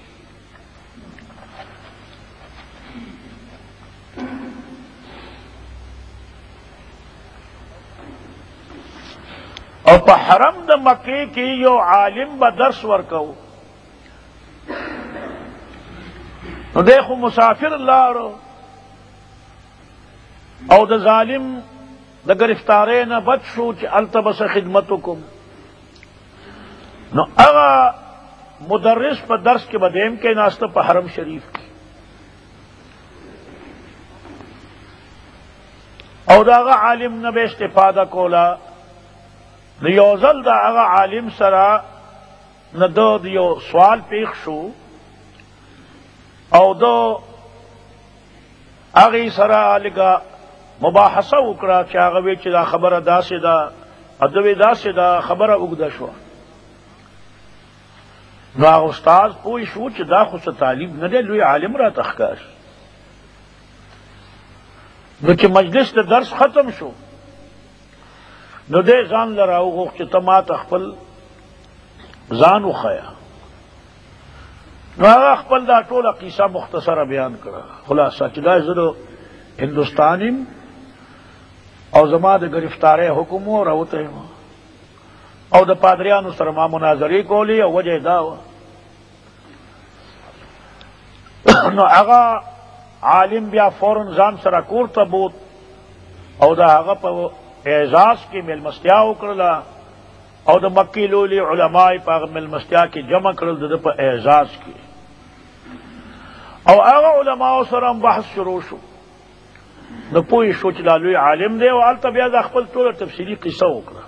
اور پا حرم دا مکے کی یو عالم با درس ورکو نو دیکھو مسافر اللہ رو او دا ظالم دا گرفتارے نہ بچ شو چی التبس خدمتکم نو اغا مدرس پا درس کے بدیم کے ناستہ پا حرم شریف کی او دا اغا عالم نہ بے استفادہ کولا نو یوزل دا اغا عالم سرا نہ دو دیو سوال پیخ شو او دو اغی سرا لگا مباحثہ اکڑا چاگوی چی دا خبر دا سے دا ادوی دا سے دا خبر اگدہ شو نو آغا استاذ پوئی شو چی دا خود تعلیم ندے لوی عالم را تخکاش نو چی مجلس دا درس ختم شو نو دے زان لراو غوخ چی تما تخپل زانو خیا نو آغا اخپل دا طول قیسہ مختصر بیان کرا خلاصہ چی دا زدو ہندوستانیم او زما د گرفتارے حکمو روتے او د پادریانو سره ما مناظری کولی او وجه داوا نو هغه عالم بیا فورن ځان سره کور ته بوت او دا هغه په اعزاز کې ملمستیا وکړه او د مکی لولی علماء په ملمستیا کې جمع کړل د په اعزاز کې او هغه علماء سره بحث شروع شو نو پوئی شو چې لالوی عالم دی او البته بیا د خپل ټول تفصیلی قصه وکړه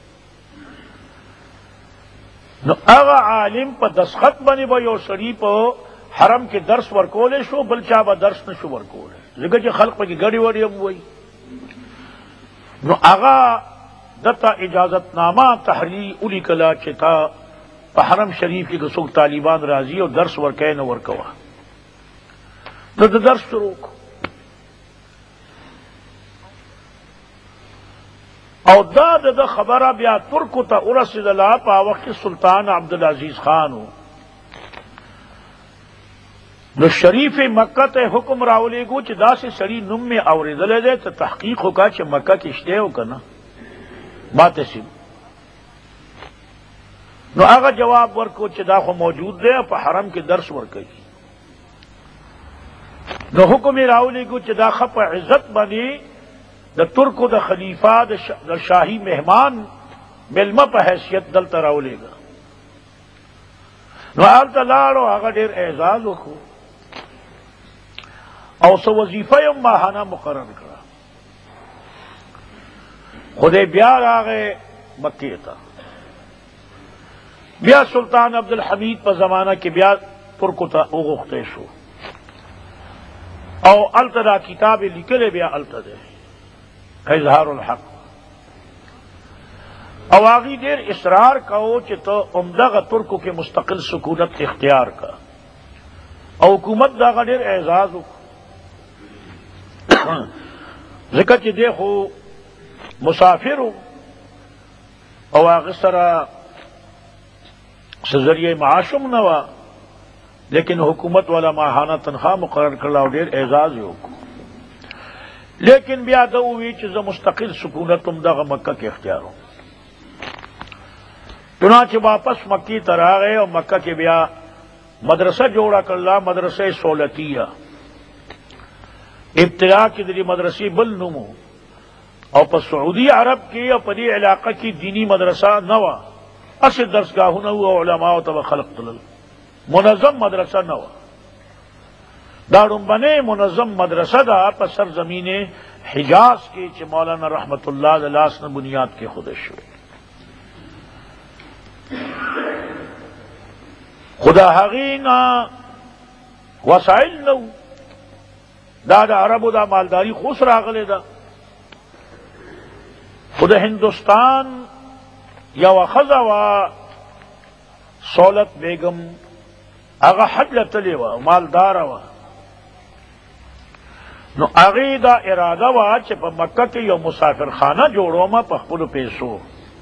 نو هغه عالم په دسخط باندې به یو سړي په حرم کې درس ورکولې شو بل چا به درس نشو ورکولې ځکه چې خلق په کې ګډي وړي هم وایي نو هغه دته اجازت نامه تحریری اولی کلا چې تا په حرم شریف کې څوک طالبان راځي او درس ورکې نه ورکوه نو د درس شروع او دا د خبره بیا ترکو ته ورسېدله په وخت سلطان عبدالعزیز خان نو شریف مکہ ته حکم راولېږو چې داسې سړي نوم مې اورېدلی دی ته تحقیق وکړه چې مکہ کې شته او که نه ماته سي نو هغه جواب ورکو چې دا خو موجود دی په حرم کې درس ورکوي نو حکم یې راولېږو چې دا ښه په عزت باندې د ترکو د خلیفہ د شاہی مہمان ملمه په حیثیت دلته راولېږه نو هلته لاړو هغه ډېر اعزاز وکړو او سو وظیفه یم ماهانه مقرر کړه. خدای بیا راغې مکې ته. بیا سلطان عبدالحمید په زمانہ کې بیا ترکو ته وغوښتی شو او الته دا کتاب لیکلی بیا الته دی اظهار الحق. او هغې ډېر اصرار کوو چې ته همدغه ترکو کې مستقل سکونت اختیار کا او حکومت دغه ډېر اعزاز وکړو ځکه چې دی خو مسافر و او هغه سره څه ذریعه معاشم نه وه، لیکن حکومت والا ماهانه تنخواه مقرر کړله او ډېر اعزاز یې وکړو. لیکن بیا ده ووی چې زه مستقل سکونت همدغه مکه کې اختیار وم. چنانچہ واپس مکی ته راغی او مکه کې بیا مدرسه جوړه کړله، مدرسه سولتیه. ابتدا کې د دې مدرسې بل نوم او په سعودي عرب کې او په دې علاقه کې دینی مدرسه نه وه، اصل درسګاهونه وو او علماو ته به خلق تلل، منظم مدرسه نه وه. دا ړومبنۍ منظم مدرسه ده په سرزمین حجاز کې چې مولانا رحمت الله د لاس نه بنیاد کې خوده شوې. خدا هغې نه وسایل نه وو، دا د عربو دا مالداری خوش راغلی ده. خو د هندوستان یوه ښځه وه سولت بیگم، هغه حج له تلې وه، مالداره وه. نو هغې دا اراده وه چې په مکه کې یو مسافرخانه جوړومه په خپلو پیسو.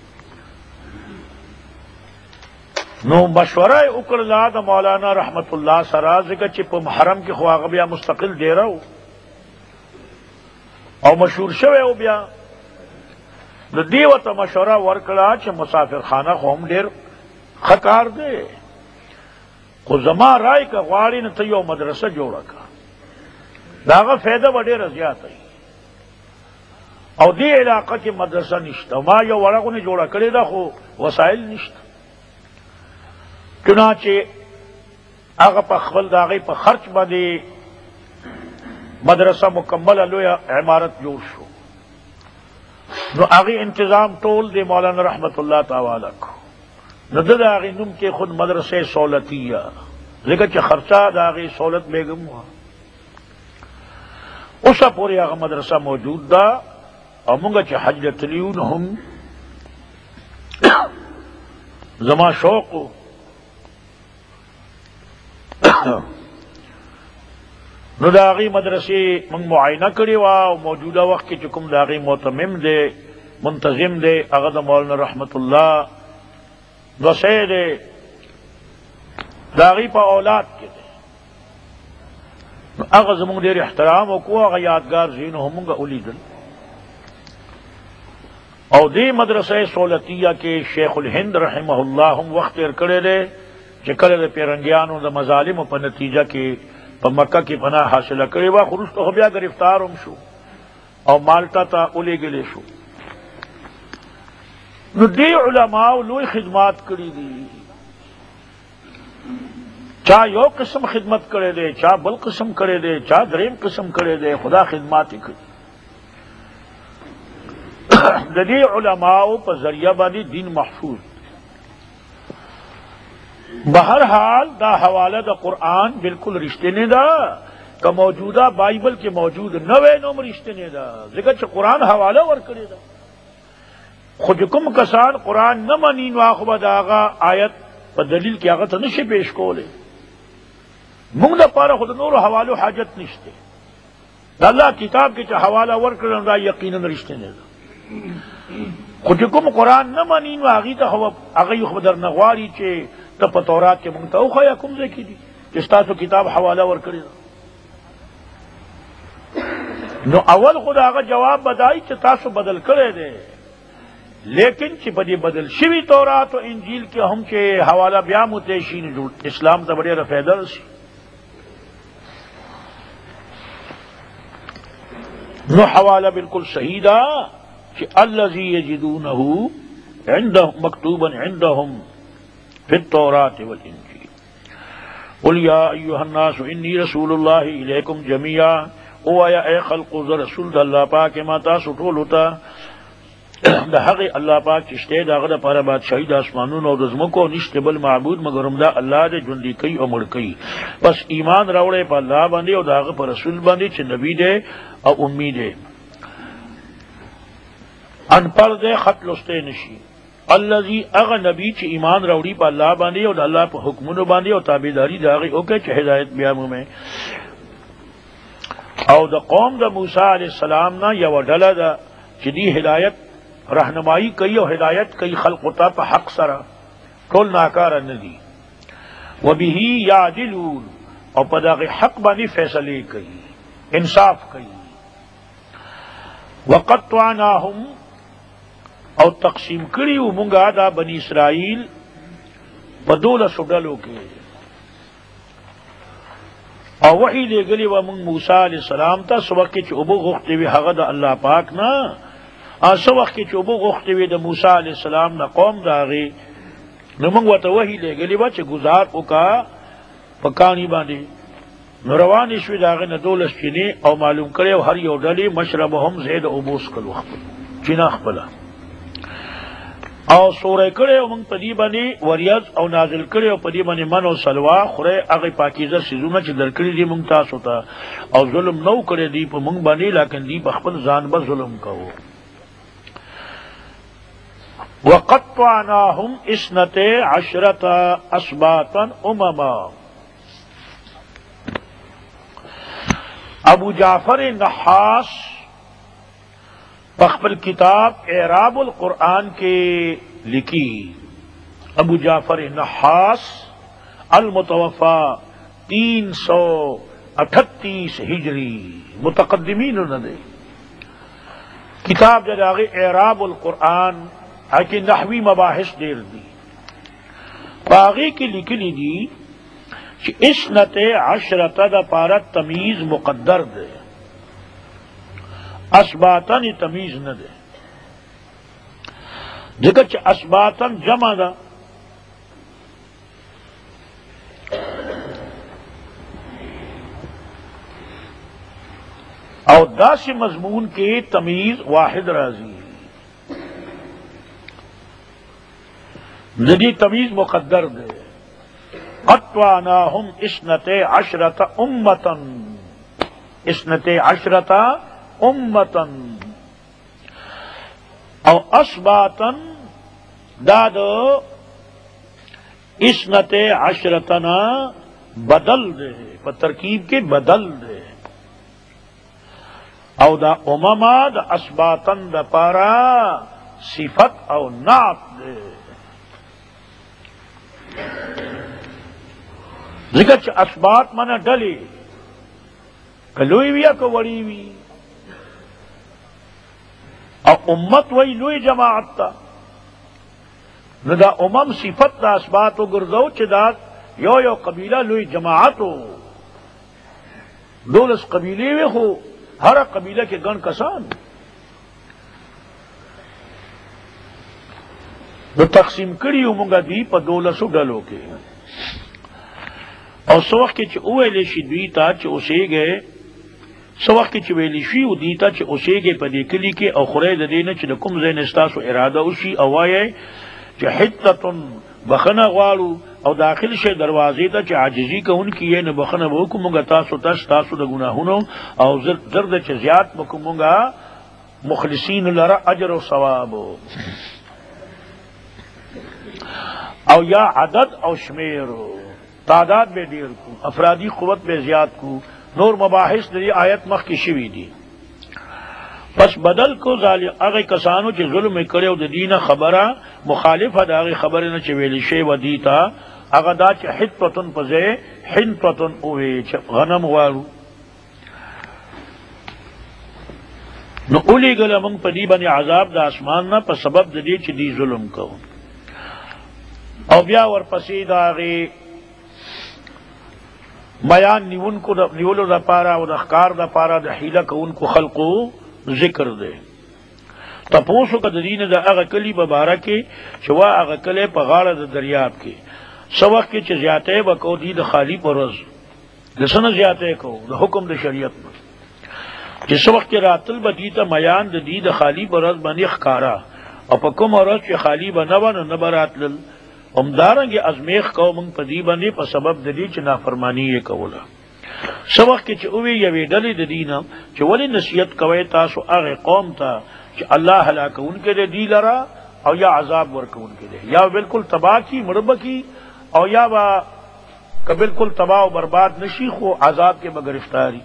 نو مشوره یې وکړله د مولانا رحمت الله سره، ځکه چې په حرم کې خو هغه بیا مستقل ډیره و او مشهور شوی و. بیا نو دې ورته مشوره ورکړه چې مسافرخانه خو هم ډېر ښه کار دی، خو زما رای که غواړې نو ته یو مدرسه جوړه کړه، د هغه فایده به ډېره زیاته وي. او دې علاقه کې مدرسه نشته، ما یو وړه غونې جوړه کړې ده خو وسایل نشته. چنانچې هغه په خپل د هغې په خرچ باندې مدرسه مکمله لویه عمارت جوړ شو. نو هغې انتظام ټول د مولانا رحمت الله تعالی کو. نو ده د هغې نوم کې خود مدرسه سولتیه، ځکه چې خرچه د هغې سولت بیگم وه. اوسه پورې هغه مدرسه موجود ده او مونږ چې حج له تلي یو نو هم زما شوق و نو د هغې مدرسې موږ معاینه کړې وه او موجوده وخت کې چې کوم د هغې معتمم دی منتظم دی هغه د مولانا رحمت الله دوسی دی، د هغې په اولاد کې دی. نو هغه زموږ ډېر احترام وکړو، هغه یادګار ځایونه هم موږ ولیدل. او دې مدرسه سولتیه کې شیخ الهند رحمه الله هم وخت تېر کړی دی چې کله د پیرنګیانو د مظالمو په نتیجه کې په مکه کې پناه حاصله کړې وه، خو وروسته خو بیا ګرفتار هم شو او مالټا ته ولېږلی شو. نو دې علماو لوی خدمات کړي دي، چا یو قسم خدمت کړی دی، چا بل قسم کړی دی، چا دریم قسم کړی دی، خدا خدمات یې کړي. د دې علماو په ذریعه باندې دین محفوظ. بہرحال دا حوالہ دا قرآن بالکل رشتے نے دا کہ موجودہ بائبل کے موجود نوے نوم رشتے نے دا، ذکر چھ قرآن حوالہ ورکڑے دا. خود کم کسان قرآن نہ منین واخبہ دا آغا آیت پا دلیل کی آغا تا نشے پیش کولے، مونگ دا پارا خود نور حوالو حاجت نشتے. دا اللہ کتاب کے چھ حوالہ ورکڑے دا یقیناً رشتے نے دا. خود کم قرآن نہ منین واغی تا آغای خود در نغواری چھ ته په تورات کې مونږ ته وښیه کوم ځای کې دي چې ستاسو کتاب حواله ورکړې ده. نو اول خو د هغه جواب بدایي چې تاسو بدل کړی دی، لیکن چې په دې بدل شوي تورات او انجیل کې هم چې حواله بیا متې شي نو اسلام ته به ډېره فایده رسي. نو حواله بالکل صحیح ده چې الذي یجدونه عندهم مکتوبا عندهم فی التوراة والانجیل. قل یا ایھا الناس انی رسول اللہ الیکم جمیعا، او آیا اے خلق ز رسول د اللہ پاک ما تاسو ټول ہوتا د هغه الله پاک چې شته دغه لپاره بادشاہي د اسمانونو او د ځمکو نشته بل معبود مگر همدا الله دې ژوندي کوي او مړ کوي. بس ایمان راوړې په الله باندې او دغه پر رسول باندې چې نبی دې او امي دې، ان پړ دې خط لسته نشي. الذي اغه نبی چې ایمان راوړي په الله باندې او د الله په حکمونو باندې او تابعداري دغه وکړي چې هدایت بیا مومه. او د قوم د موسی علیہ السلام نه یو ډله ده چې دی هدایت رہنمائی کئی اور ہدایت کئی خلق ہوتا پہ حق سرا ٹول ناکار ندی وبہ یعدلون، اور پدا کے حق بانی فیصلے کئی انصاف کئی. وقطعناہم، اور تقسیم کری منگا دا بنی اسرائیل بدول سڈلوں کے، اور وہی لے گلی و منگ موسیٰ علیہ السلام تا سوقت چوبو غختے وی حغد اللہ پاک نا سو وقت کی چوبو غختے وی دا موسیٰ علیہ السلام نا قوم داغی نمنگ و تا وحی لے گلی با چھ گزار اکا پکانی باندی نروانی شوی داغی ندولس چینی او معلوم کرے و ہر یو ڈلی مشربهم زید عبوس کلو چینا خبلا او سورہ کرے و منگ پدی بانی وریاض او نازل کرے و پدی بانی من و سلوا خورے اغی پاکیزہ سیزونا چھ در کری دی منگ تاس ہوتا او ظلم نو کرے دی پا منگ بانی لیکن دی پا خپل زان با ظلم کہو. وقطعناہم اثنتے عشرۃ اسباطا امما. ابو جعفر نحاس پخبل کتاب اعراب القرآن کے لکھی. ابو جعفر نحاس المتوفا 338 ہجری متقدمین نہ دے کتاب جاگے اعراب القرآن آکے نحوی مباحث دیر دی باغی کی لکھنی دی کہ اسنت عشرۃ دا پارا تمیز مقدر دے اسباتن تمیز نہ دے جگہ چھ اسباتن جمع دا اور دا سے مضمون کے تمیز واحد راضی ندی تمیز مقدر دے. قطعناہم اثنتے عشرۃ امتا، اثنتے عشرۃ امتا او اسباتا داد اثنتے عشرتنا بدل دے پر ترکیب کے بدل دے او دا امما دا اسباتن دا پارا صفت او نعت دے. ذکر چھ اسبات منا ڈلی کلوئی وی یا کوڑی وی او امت وی لوئی جماعت تا نو دا امم صفت دا اسباتو گردو چھ دا یو قبیلہ لوئی جماعتو دولس قبیلے وی خو ہر قبیلہ کے گن کسان نو تقسیم کری منگا دی پا دولسو ڈلو کے اور سو وقت چھ اویلی شی دوی تا چھ اسے گئے سو وقت چھ ویلی شی او دیتا چھ اسے گئے پا دیکلی کے او خرید دینا چھ کم زین استاسو ارادہ اسی اوائے چھ حتتن بخنا غالو او داخل شے دروازے تا چھ عاجزی کا ان کی یہ نبخنا بوکو منگا تاسو تاسو دا گناہونو او زرد چھ زیاد بکو منگا مخلصین لرا اجر و ثوابو او یا عدد او شمیر تعداد بے دیر کو افرادی قوت بے زیاد کو نور مباحث دی آیت مخ کی شوی دی. پس بدل کو ظالم اگے کسانو چ ظلم کرے د دینه خبره مخالفه د اگے خبره نه چ ویلی شی و دیتا اگا دا چ حتتن پزے حنتتن اوے چ غنم والو نو اولی گله من پدی بنی عذاب د اسمان نه په سبب د دې چ دی ظلم کو او بیا ور پسې داغي بیان نیون کو نیولو دا پارا او د اخکار دا پارا د حیله کون کو خلقو ذکر دے تپوسو کا دین دا اغا کلی ببارہ کے چوا اغا کلی پا غاڑا دا دریاب کے سوق کی زیادہ بکو دی د خالی پرز لسن زیادہ کو د حکم د شریعت میں جس وقت کے راتل بدی تا میان د دی د خالی پرز بنی خکارا او پکم اورز چې خالی بنون نو براتل امدارنګ ازمیخ کو من پدی باندې په سبب د دې چې نافرمانی یې کوله سوق کې چې اوی یوې ډلې د دینه چې ولی نصیحت کوي تاسو هغه قوم ته چې الله هلاکون کې دی لرا او یا عذاب ورکون کې دی یا بالکل تباہ کی مرب کی او یا با کہ بالکل تباہ و برباد نشی خو عذاب کے بگرفتاری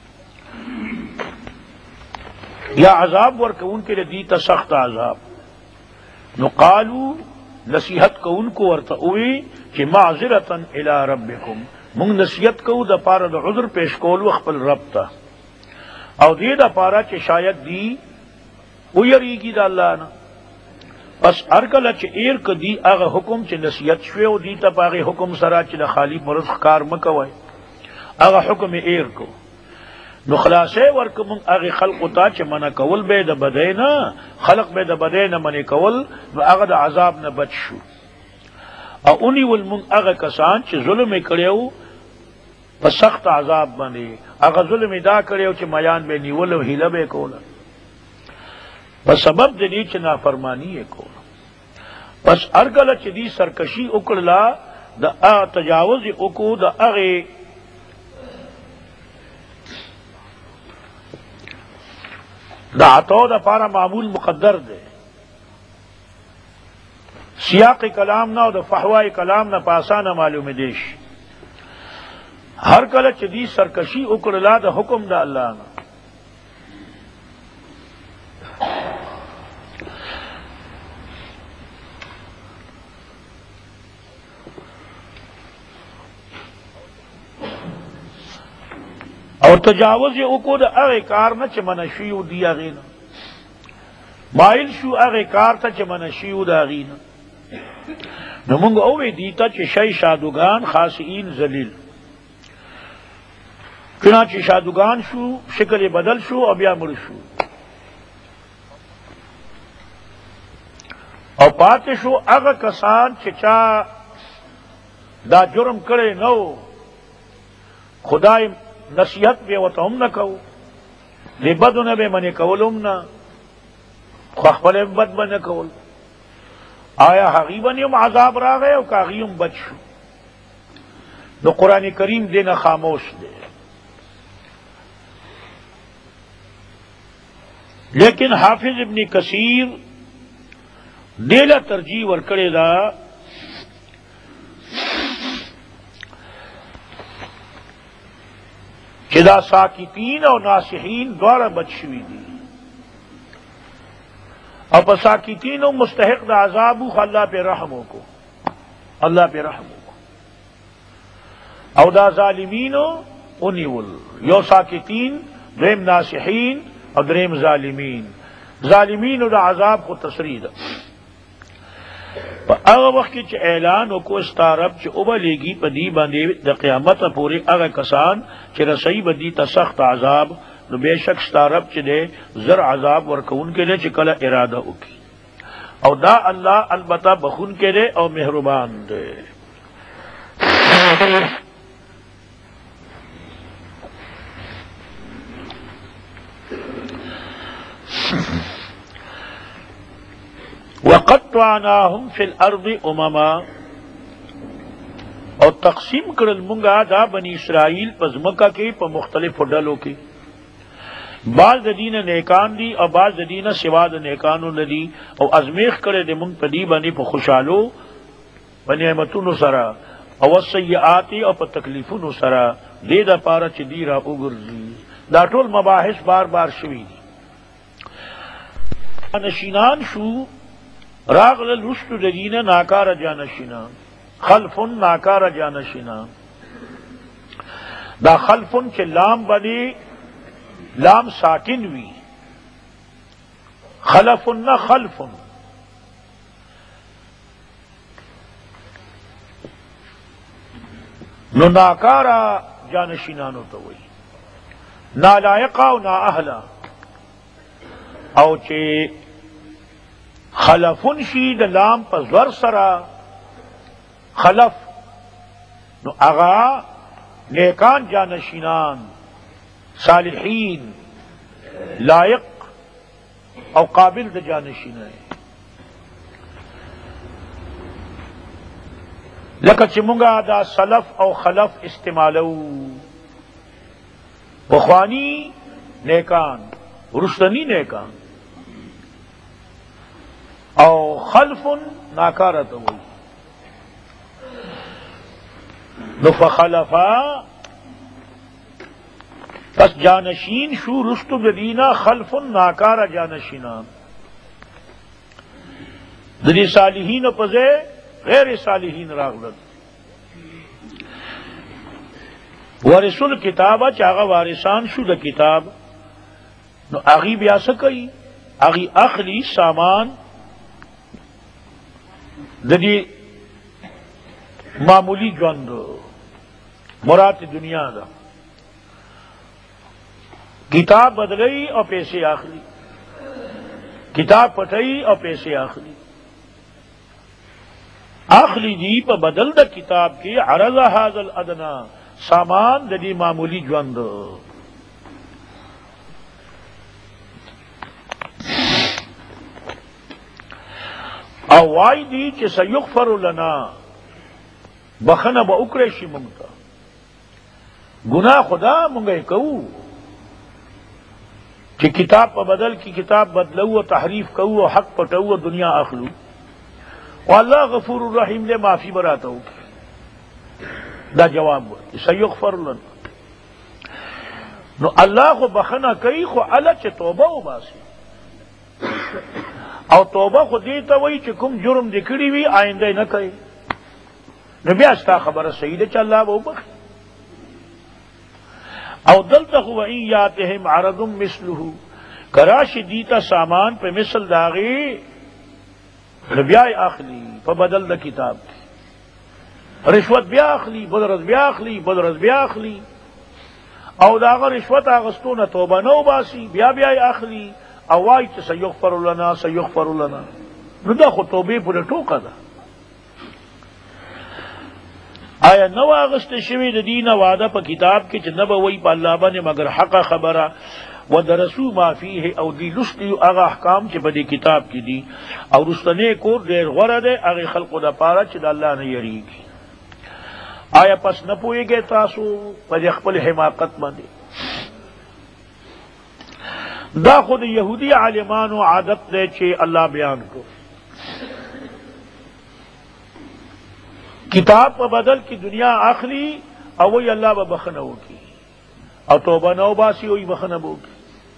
یا عذاب ورکون کے دیتا سخت عذاب نو قالو نصیحت کو ان کو ورتوی کہ معذرتن الی ربکم منگ نصیحت کو دا پارا دا عذر پیش کولو خپل رب تا او دی دا پارا کہ شاید دی ویریگی دا اللہ نا پس ارکل چ ایر کدی اغه حکم چ نصیحت شوی دی ته پاغه حکم سره چ خالی مرز کار مکوي اغه حکم ایر کو نو خلاصې ورکم اغه خلق تا چ من کول به د بدینا خلق به د بدینا من کول و اغه د عذاب نه بچ شو او اونی ول من اغه کسان چ ظلم کړیو په سخت عذاب باندې اغه ظلم دا کړیو چې میان به نیول او هیله به کوله پس سبب دلی چ نافرمانی کو پس ارگل چ دی سرکشی اکڑلا دا تجاوز اکو دا اغی دا عطو دا پارا معمول مقدر دے سیاق کلام نہ دا فحوائی کلام نہ پاسانہ معلوم دیش ہر کل چ دی سرکشی اکڑلا دا حکم دا اللہ نہ اور تجاوز اکو دا اغی کار نا چه منشیو دی اغینا مائل شو اغی کار تا چه منشیو دا اغینا نمونگ اوی دیتا چه شای شادوگان خاصین ذلیل چنانچہ شادوگان شو شکل بدل شو او بیا مر شو او پاتے شو اغا کسان چچا دا جرم کرے نو خدای نصیحت بے و تو ہم نہ کہو لے بد نہ بے منے کولم نہ خپل بد بن کول آیا حقیبن یم عذاب را گئے او کاغیم بچ شو نو قرآن کریم دینا خاموش دے لیکن حافظ ابن کثیر دیلا ترجیح ورکڑے دا چدا ساکتین اور ناصحین دوارا بچ شوی دی اور پس ساکتین و مستحق دا عذابو اللہ پہ رحموں کو اللہ پہ رحموں کو او دا ظالمینو انیول یو ساکتین دریم ناصحین اور دریم ظالمین ظالمین و دا عذاب کو تصریح دا اگر وقت چ اعلان کو استارب چ ابلے گی پدی باندے د قیامت پورے اگر کسان چ رسئی بدی تا سخت عذاب نو بے شک استارب چ دے زر عذاب ورکون کے دے چ کلا ارادہ اکی او دا اللہ البتہ بخون کے دے او مہربان دے وقطعناهم فی الارض امما اور تقسیم کرل منگا دا بنی اسرائیل پز مکہ کے پا مختلف ڈلوں کے بعض دین نیکان دی اور بعض دین سواد نیکانو ندی اور ازمیخ کرے دے منگ پدی بنی پا خوشالو پا نعمتونو سرا اور سیئاتی اور پا تکلیفونو سرا دے دا پارا چی دی را اگرزی دا ٹول مباحث بار بار شوی دی نشینان شو راغل رشت دین ناکار جانشینا خلف ناکار جانشینا دا خلف چ لام بنی لام ساکن وی خلف نہ خلف نو ناکارا جانشینانو تو وی نالائقا و نا اہلا او چے خلفن شید لام پا زور سرا خلف نو اغا نیکان جانشینان صالحین لائق او قابل د جانشین ہے لکه چې مونږه دا سلف او خلف استعمالو بخوانی نیکان رشدنی نیکان او خلف ناکارت ہوئی نو فخلفا پس جانشین شو رشد بدینا خلف ناکارا جانشینان دنی صالحین پزے غیر صالحین راغلت وارث الکتاب چاغا وارثان شو د کتاب نو اغي بیا سکئی اغي اخلی سامان ددی معمولی ژوند مراد دنیا دا کتاب بدلئی اور پیسے آخری کتاب پٹئی اور پیسے آخری آخری دی پہ بدل دا کتاب کی عرض هذا الادنا سامان ددی معمولی ژوند او وای دی چې سيغفر لنا بخنه به وکړې شي مونږ ته گناہ خدا مونږه کوو کہ کتاب پر بدل کی کتاب بدلو تحریف کو حق پٹو دنیا اخلو واللہ غفور الرحیم نے معافی براتا ہوں دا جواب سیغفر لنا نو اللہ کو بخنا کئی خو اللہ چے توبہ و باسی او توبہ خو دیتا وی چے کم جرم دکڑی وی آئندہ نہ کئی نبی استا خبر سیدہ چا اللہ وہ بخی او دلتا ہوا این یاتہم عرضم مثلہو کراش دیتا سامان پہ مثل داغی نبیائی آخلی پہ بدل دا کتاب کی رشوت بیا آخلی بدرز بیا آخلی بدرز بیا آخلی او داغا رشوت آغستون توبہ نو باسی بیا بیائی آخلی او وائی چا سیغفر لنا سیغفر لنا نو دا خود توبے پورے ٹوکا دا آیا نو آغست شوی د دین وعدہ پا کتاب کی چھ نبا وی پا اللہ بانے مگر حق خبرہ و درسو ما فیہ او دی لسلی اغا احکام چھ پا دی کتاب کی دی او رستنے کو دیر غرد ہے اغی خلق دا پارا چھ دا اللہ نے یریگی آیا پس نپوئے گے تاسو پا دی اخپل حماقت باندے دا خود یہودی عالمان و عادت دے چھ اللہ بیان کو کتاب پر بدل کی دنیا آخری اور وہی اللہ ب بخنو کی اور توبہ نو باسی وہی بخنبو کی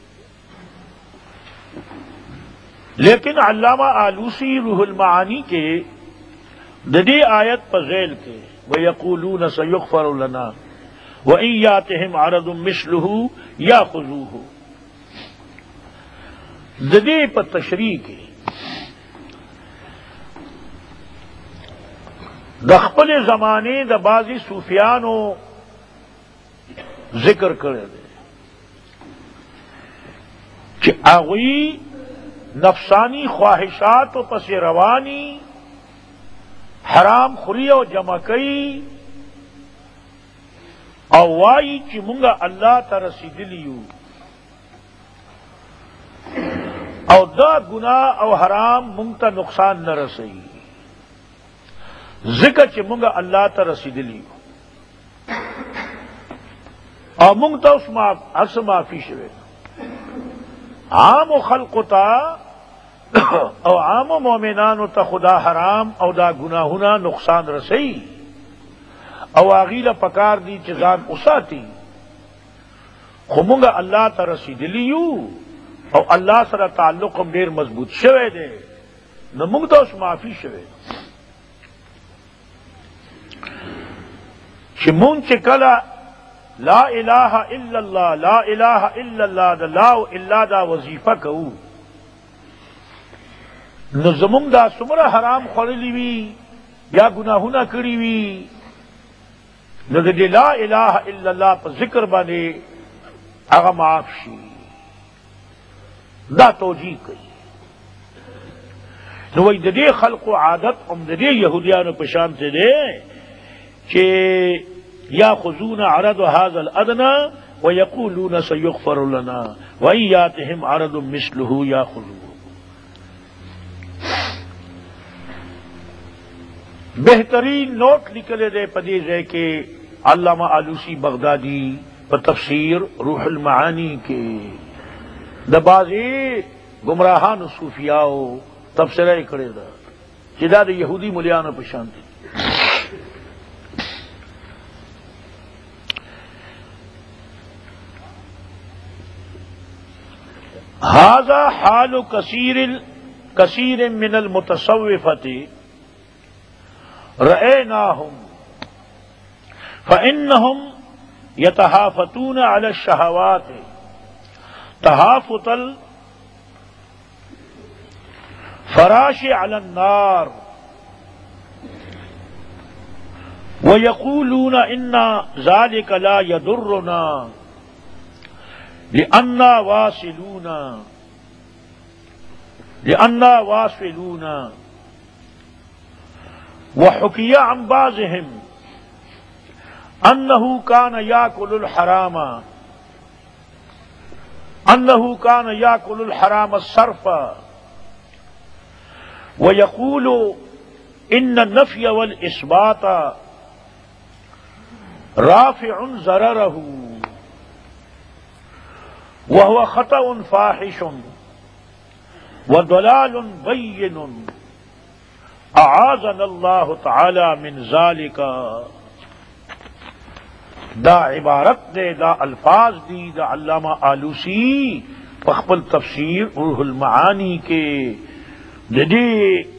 لیکن علامہ آلوسی روح المعانی کے ددی آیت پر ذیل کے وَيَقُولُونَ سَيُغْفَرُ لَنَا وَإِن يَأْتِهِمْ عَرَضٌ مِثْلُهُ يَأْخُذُوهُ ددی پر تشریح کے دخپل زمانے دا بازی صوفیانو ذکر کرے دے کہ اغوی نفسانی خواہشات و پس روانی حرام خوری و جمعکی اوائی چی منگا اللہ تا رسیدلیو او دا گناہ او حرام منگتا نقصان نہ رسئی ذکر چی منگا اللہ تا رسیدلی اور منگتا اس معافی شوے عام و خلق تا او عام و مومنان تا خدا حرام او دا گناہنا نقصان رسئی او آغیل پکار دی چیزان اساتی خو منگا اللہ تا رسیدلیو او اللہ سره تعلق هم ډیر مضبوط شوه دی نو موږ ته اوس معافي شوه چې مونږ چې کله لا الہ الا اللہ لا الہ الا اللہ دا لا الا دا وظیفه کوو نو زمونږ دا څومره حرام خوړلی وي یا گناهونه کړي وي نو د لا الہ الا اللہ په ذکر باندې هغه معاف شي دا توجیه کوي نو وای د دې خلق عادت هم د دې يهوديانو په شان ته دي کہ یاخذون عرض هذا الادنى ويقولون سيغفر لنا وان ياتهم عرض مثله ياخذوه. بہترین نوٹ نکلے دے پدی ہے کہ علامہ آلوسی بغدادی پر تفسیر روح المعانی کے دبازی گمراہان صوفیاء تبصرہ کرے دا جدا دے یہودی ملیان پشانتی. هذا حال كثير من المتصوفة رأيناهم فإنهم يتهافتون على الشهوات تهافت الفراش على النار ويقولون إن ذلك لا يضرنا لأننا واصلون. وحكي عن بعضهم أنه كان يأكل الحرام الصرفا ويقول إن النفي والإثبات رافع ضرره وهو خطأ فاحش وضلال بين اعاذنا اللہ تعالی من ذالک. دا عبارت دے دا الفاظ دی دا علامہ آلوسی پخپل تفسیر روح المعانی کے جدی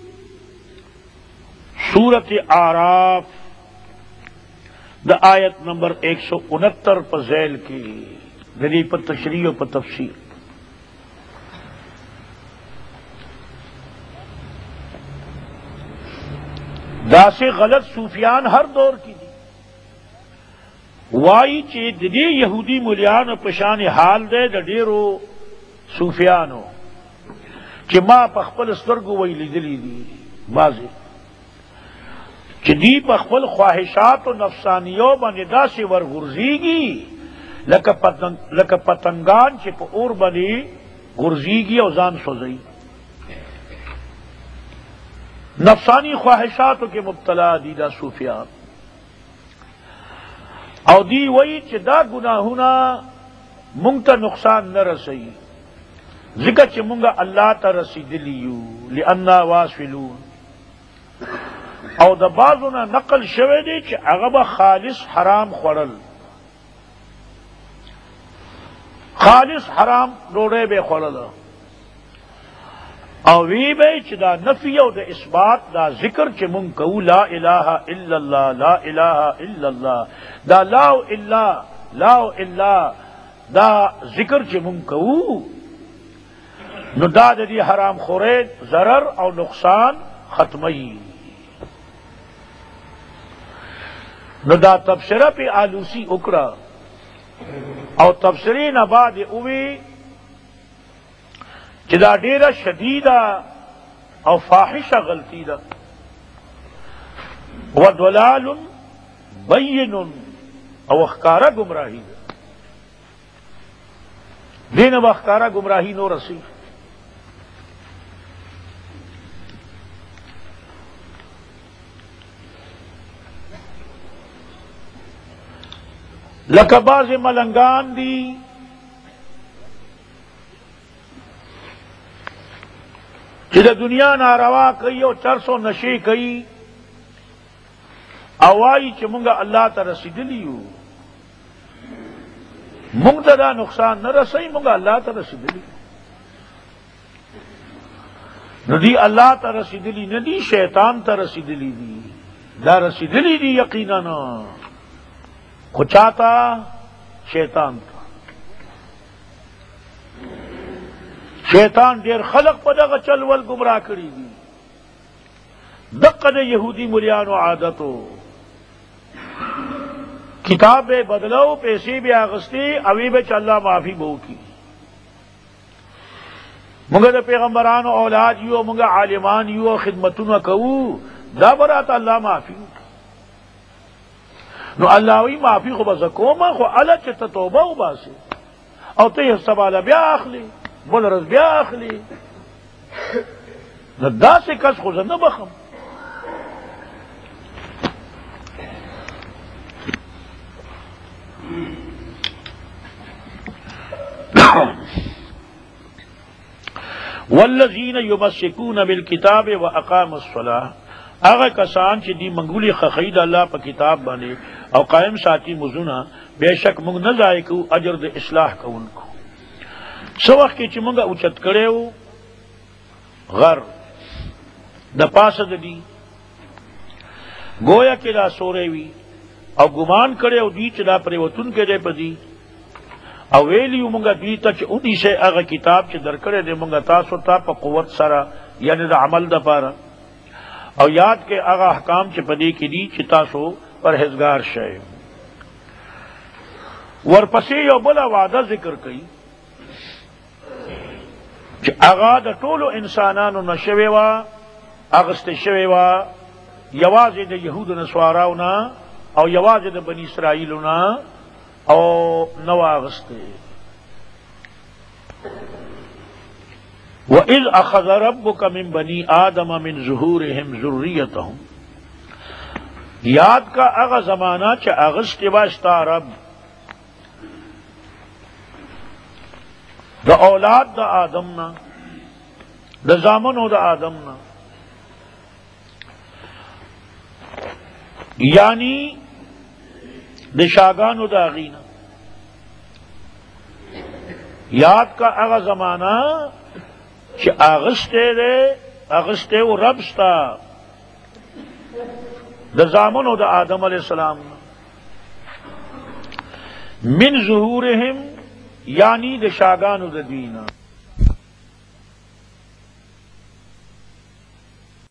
سورت اعراف دا آیت نمبر 169 پر ذیل کی جدی پر تشریح و پر تفسیر. دا سے غلط صوفیان ہر دور کی دی وائی چی دی یہودی ملیان پشان حال دے دا ڈیرو صوفیانو چی ما پخپل سترگو وی لیدلی دی بازی چی دی پخپل خواہشات و نفسانیوں بانی دا سے ورغرزی گی لکا پتنگان چی پا اور بانی غرزی گی او زان سوزئی نفسانی خواہشاتوں کے مبتلا دیدہ صوفیان او دی وئی چی دا گناہونا منگتا نقصان نہ رسئی ذکر چی منگا اللہ تا رسیدلیو لئننا واصلون. او دا بعضونا نقل شوے دی چی اغبا خالص حرام خورل خالص حرام روڑے بے خورل او وی بے چی دا نفی او دا اثبات دا ذکر چی من کو لا الہ الا اللہ لا الہ الا اللہ دا لا الا دا ذکر چی من کو نو دا دی حرام خورید ضرر او نقصان ختمی. نو دا تبصرہ پہ آلوسی اکڑا او تبصرین بعد اوی چدا ڈیرا شدیدہ او فاحشہ غلطی دا وضلال بین او اخکارا گمراہی دا دین و اخکارا گمراہی نو رسی. لکباز ملنگان دی چی دا دنیا ناروا کئی او چرسو نشے کئی اوائی چی منگا اللہ تا رسیدلیو منگ دا نقصان نہ رسائی منگا اللہ تا رسیدلی ندی اللہ تا رسیدلی ندی شیطان تا رسیدلی دی دا رسیدلی دی یقیناً کچاتا شیطان تا شیطان دیر خلق پا دغا چلول گمراہ کری دی دقا دا یہودی ملیانو عادتو کتاب بدلو پیسے بھی آغستی اوی بچ اللہ معافی بہو کی منگا دا پیغمبران و اولاد یو منگا عالمان یو خدمتون کہو دا برات اللہ معافی نو اللہ وی معافی خو بزکوما خو علا چتا توبہ و باسی او تی سبالا بیا اخلی بل رز بیا اخلی نو دا سے کس خو زنده بخم والذین یمسکون بالکتاب واقاموا الصلاة اگر کسان چې دی منګولی خخید الله په کتاب باندې او قائم ساتي مزونه بهشک موږ نه ضایع کو اجر د اصلاح کوونکو سو وخت کې چې موږ اوچت کړو غر د پاسه د دی گویا کې دا سورې وی او ګمان کړو دی چې دا پریوتون کې دی پدی او ویلیو مونږه دوی ته چې اونې شي هغه کتاب چې درکړی دی مونږه تاسو ته په قوت سره یعنی د عمل دپاره او یاد کې هغه احکام چې په دې کې دي چې تاسو پرهیزګار شئ ورپسې یو بله وعده ذکر کوي چې هغه د ټولو انسانانو نه شوې وه اخیستې شوې وه یوازې د یهودو نصواراو نه او یوازې د بني اسرائیلو نه او نو آغستے وَإِذْ أَخَذَ رَبُّكَ مِنْ بَنِي آدَمَ مِنْ ظُهُورِهِمْ ذُرِّيَّتَهُمْ یاد کا اغا زمانہ چا اغسطی باشتا رب دا اولاد دا آدمنا دا زامنو دا آدمنا یعنی د شاگانو دا غینا یاد کا اغا زمانہ چی اغسطے و ربستا دا زامنو دا آدم علیہ السلام من ظہورہم یعنی دا شاگانو دا دینا